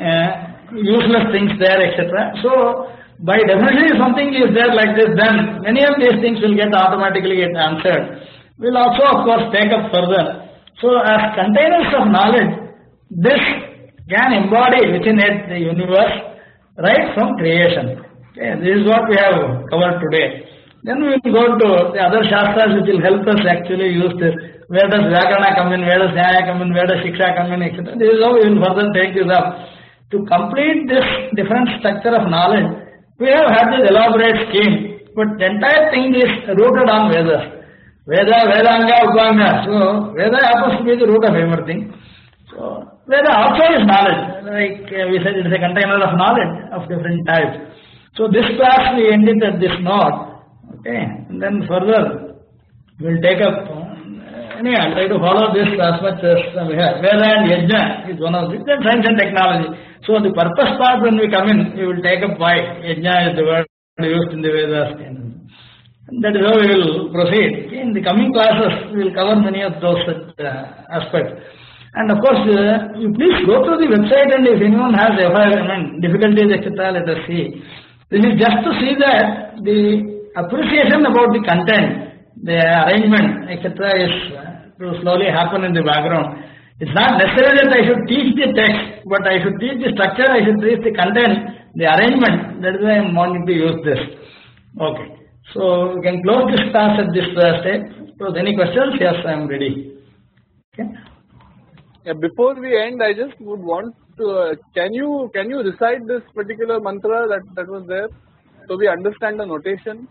useless things there, etc. So by definition, if something is there like this, then many of these things will automatically get answered. We will also of course take up further. So as containers of knowledge, this can embody within it the universe right from creation. Okay, this is what we have covered today. Then we will go to the other shastras which will help us actually use this. Where does Vyakarana come in, where does Nyaya come in, where does Shiksha come in, etc. This is how we will further take this up. To complete this different structure of knowledge, we have had this elaborate scheme, but the entire thing is rooted on Vedas. Veda, Vedanga, Upanga. So Veda happens to be the root of everything. So Veda also is knowledge. Like we said, it is a container of knowledge of different types. So this class we ended at this note. Okay, and then further we will take up. Anyway, I'll try to follow this as much as we have. Veda and Yajna is one of these. Then science and technology. So the purpose part, when we come in, we will take up why Yajna is the word used in the Vedas. And that is how we will proceed. In the coming classes, we will cover many of those aspects. And of course, you please go to the website, and if anyone has difficulties, etc., let us see. This is just to see that the appreciation about the content, the arrangement, etc., is to slowly happen in the background. It's not necessary that I should teach the text, but I should teach the structure, I should teach the content, the arrangement. That is why I am wanting to use this. Okay. So we can close this class at this stage. So any questions? Yes, I am ready. Okay. Yeah, before we end, I just would want to, can you recite this particular mantra that was there, so we understand the notation?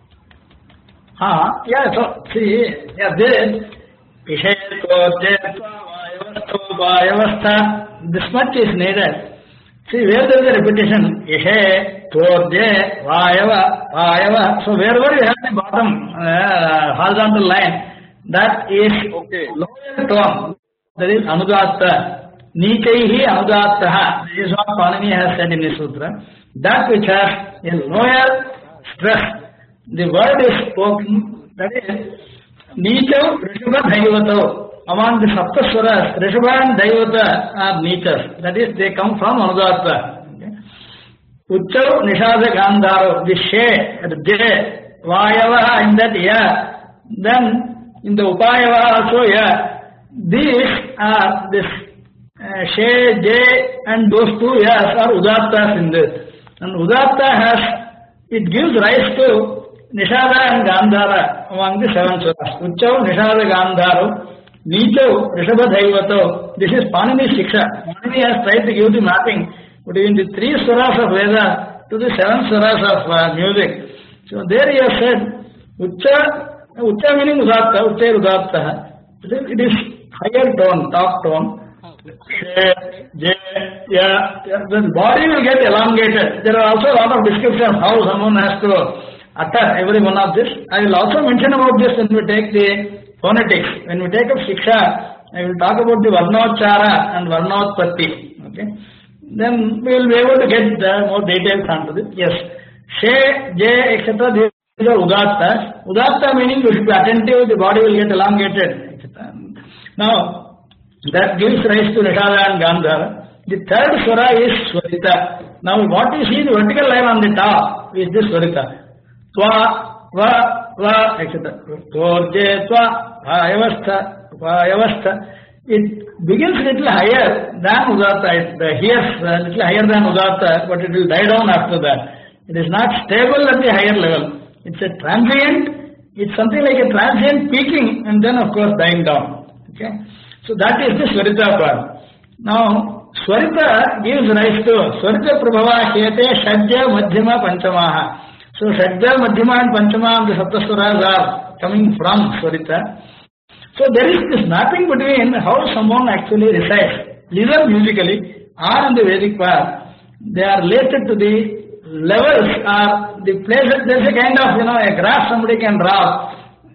Yeah, so see, yeah, this much is needed. See, where there is a repetition, so wherever you have the bottom horizontal line, that is lower tone. That is anudatta. Nichaihi anudattaha. This is what Panini has said in the sutra. That which has a lower stress. The word is spoken. That is Nichau Rishabha Daivato. Among the Saptaswaras, Rishabha and Daivata are Nichas. That is, they come from anudatta. Uchau Nishada Gandharo. The She, the J, Vayava in that Ya. Then in the Upayava also Ya. These are this She, J, and those two Yas are Udattas in this. And Udatta has, it gives rise to Nishada and Gandhara among the 7 swaras. Uchau, Nishada, Gandharo, Nichau, Rishabha, Daivato. This is Panini Shiksha. Panini has tried to give the mapping between the 3 swaras of Veda to the 7 swaras of music. So there he has said, Ucha meaning Udatta, Ucha Udatta. It is higher tone, top tone. The body will get elongated. There are also a lot of descriptions how someone has to utter every one of this. I will also mention about this when we take the phonetics. When we take up Shiksha, I will talk about the Varnochara and Varnotpatti. Okay. Then we will be able to get more details onto this. Yes. She, J, etc. These are Udatta. Udatta meaning you should be attentive, the body will get elongated, etc. Now, that gives rise to Nishada and Gandhara. The third swara is Swarita. Now, what you see the vertical line on the top is this Swarita. Twa, Va, etc. Torje, Twa, Vayavastha. It begins little higher than Udatta. It hears little higher than Udatta, but it will die down after that. It is not stable at the higher level. It's a transient. It's something like a transient peaking and then of course dying down. Okay. So that is the Swarita part. Now, Swarita gives rise to Swarita Prabhava Hete Shadja Madhyama Panchamaha. So Shadja, Madhyama and Panchama, the Saptaswaras are coming from Swarita. So there is this mapping between how someone actually recites, either musically or in the Vedic part. They are related to the levels or the places. There is a kind of, a graph somebody can draw.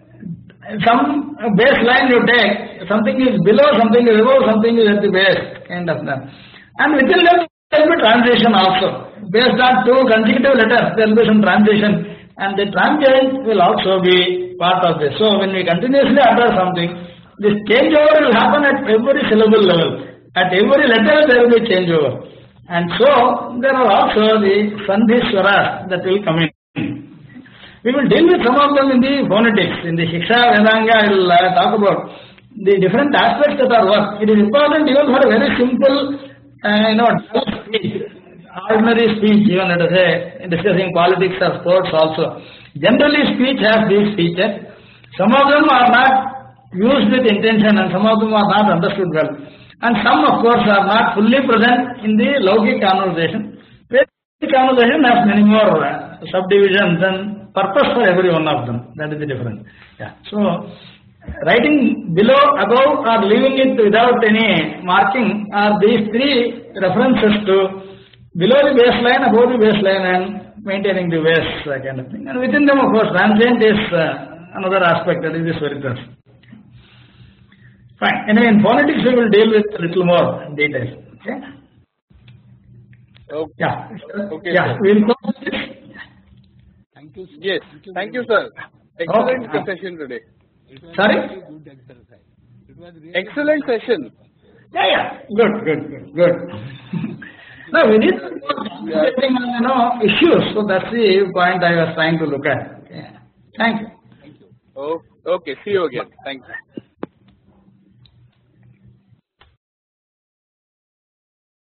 Some baseline you take, something is below, something is above, something is at the base, kind of that. And within that there will be transition also. Based on 2 consecutive letters, there will be some transition, and the transient will also be part of this. So when we continuously utter something, this changeover will happen at every syllable level. At every letter there will be changeover. And so there are also the Sandhi Swaras that will come in. We will deal with some of them in the phonetics. In the Shiksha, Vedanga, I will talk about the different aspects that are worked. It is important even for a very simple, speech, ordinary speech, even let us say, discussing politics or sports also. Generally, speech has these features. Some of them are not used with intention and some of them are not understood well. And some, of course, are not fully present in the Laukic conversation. The conversation has many more subdivisions and purpose for every one of them. That is the difference. Yeah. So, writing below, above, or leaving it without any marking are these 3 references to below the baseline, above the baseline, and maintaining the base kind of thing. And within them, of course, transient is another aspect, that is the Swaritas. Fine. Anyway, in phonetics we will deal with a little more details. Okay? Okay. Yeah. Okay. Yeah. We will close this. Thank you. Yes. Thank you, sir. Excellent session today. It was Sorry? really good exercise. It was really Excellent session. Yeah. Good. No, we need to concentrating on issues. So that's the point I was trying to look at. Yeah. Thank you. Oh, okay. See you again. Thank you.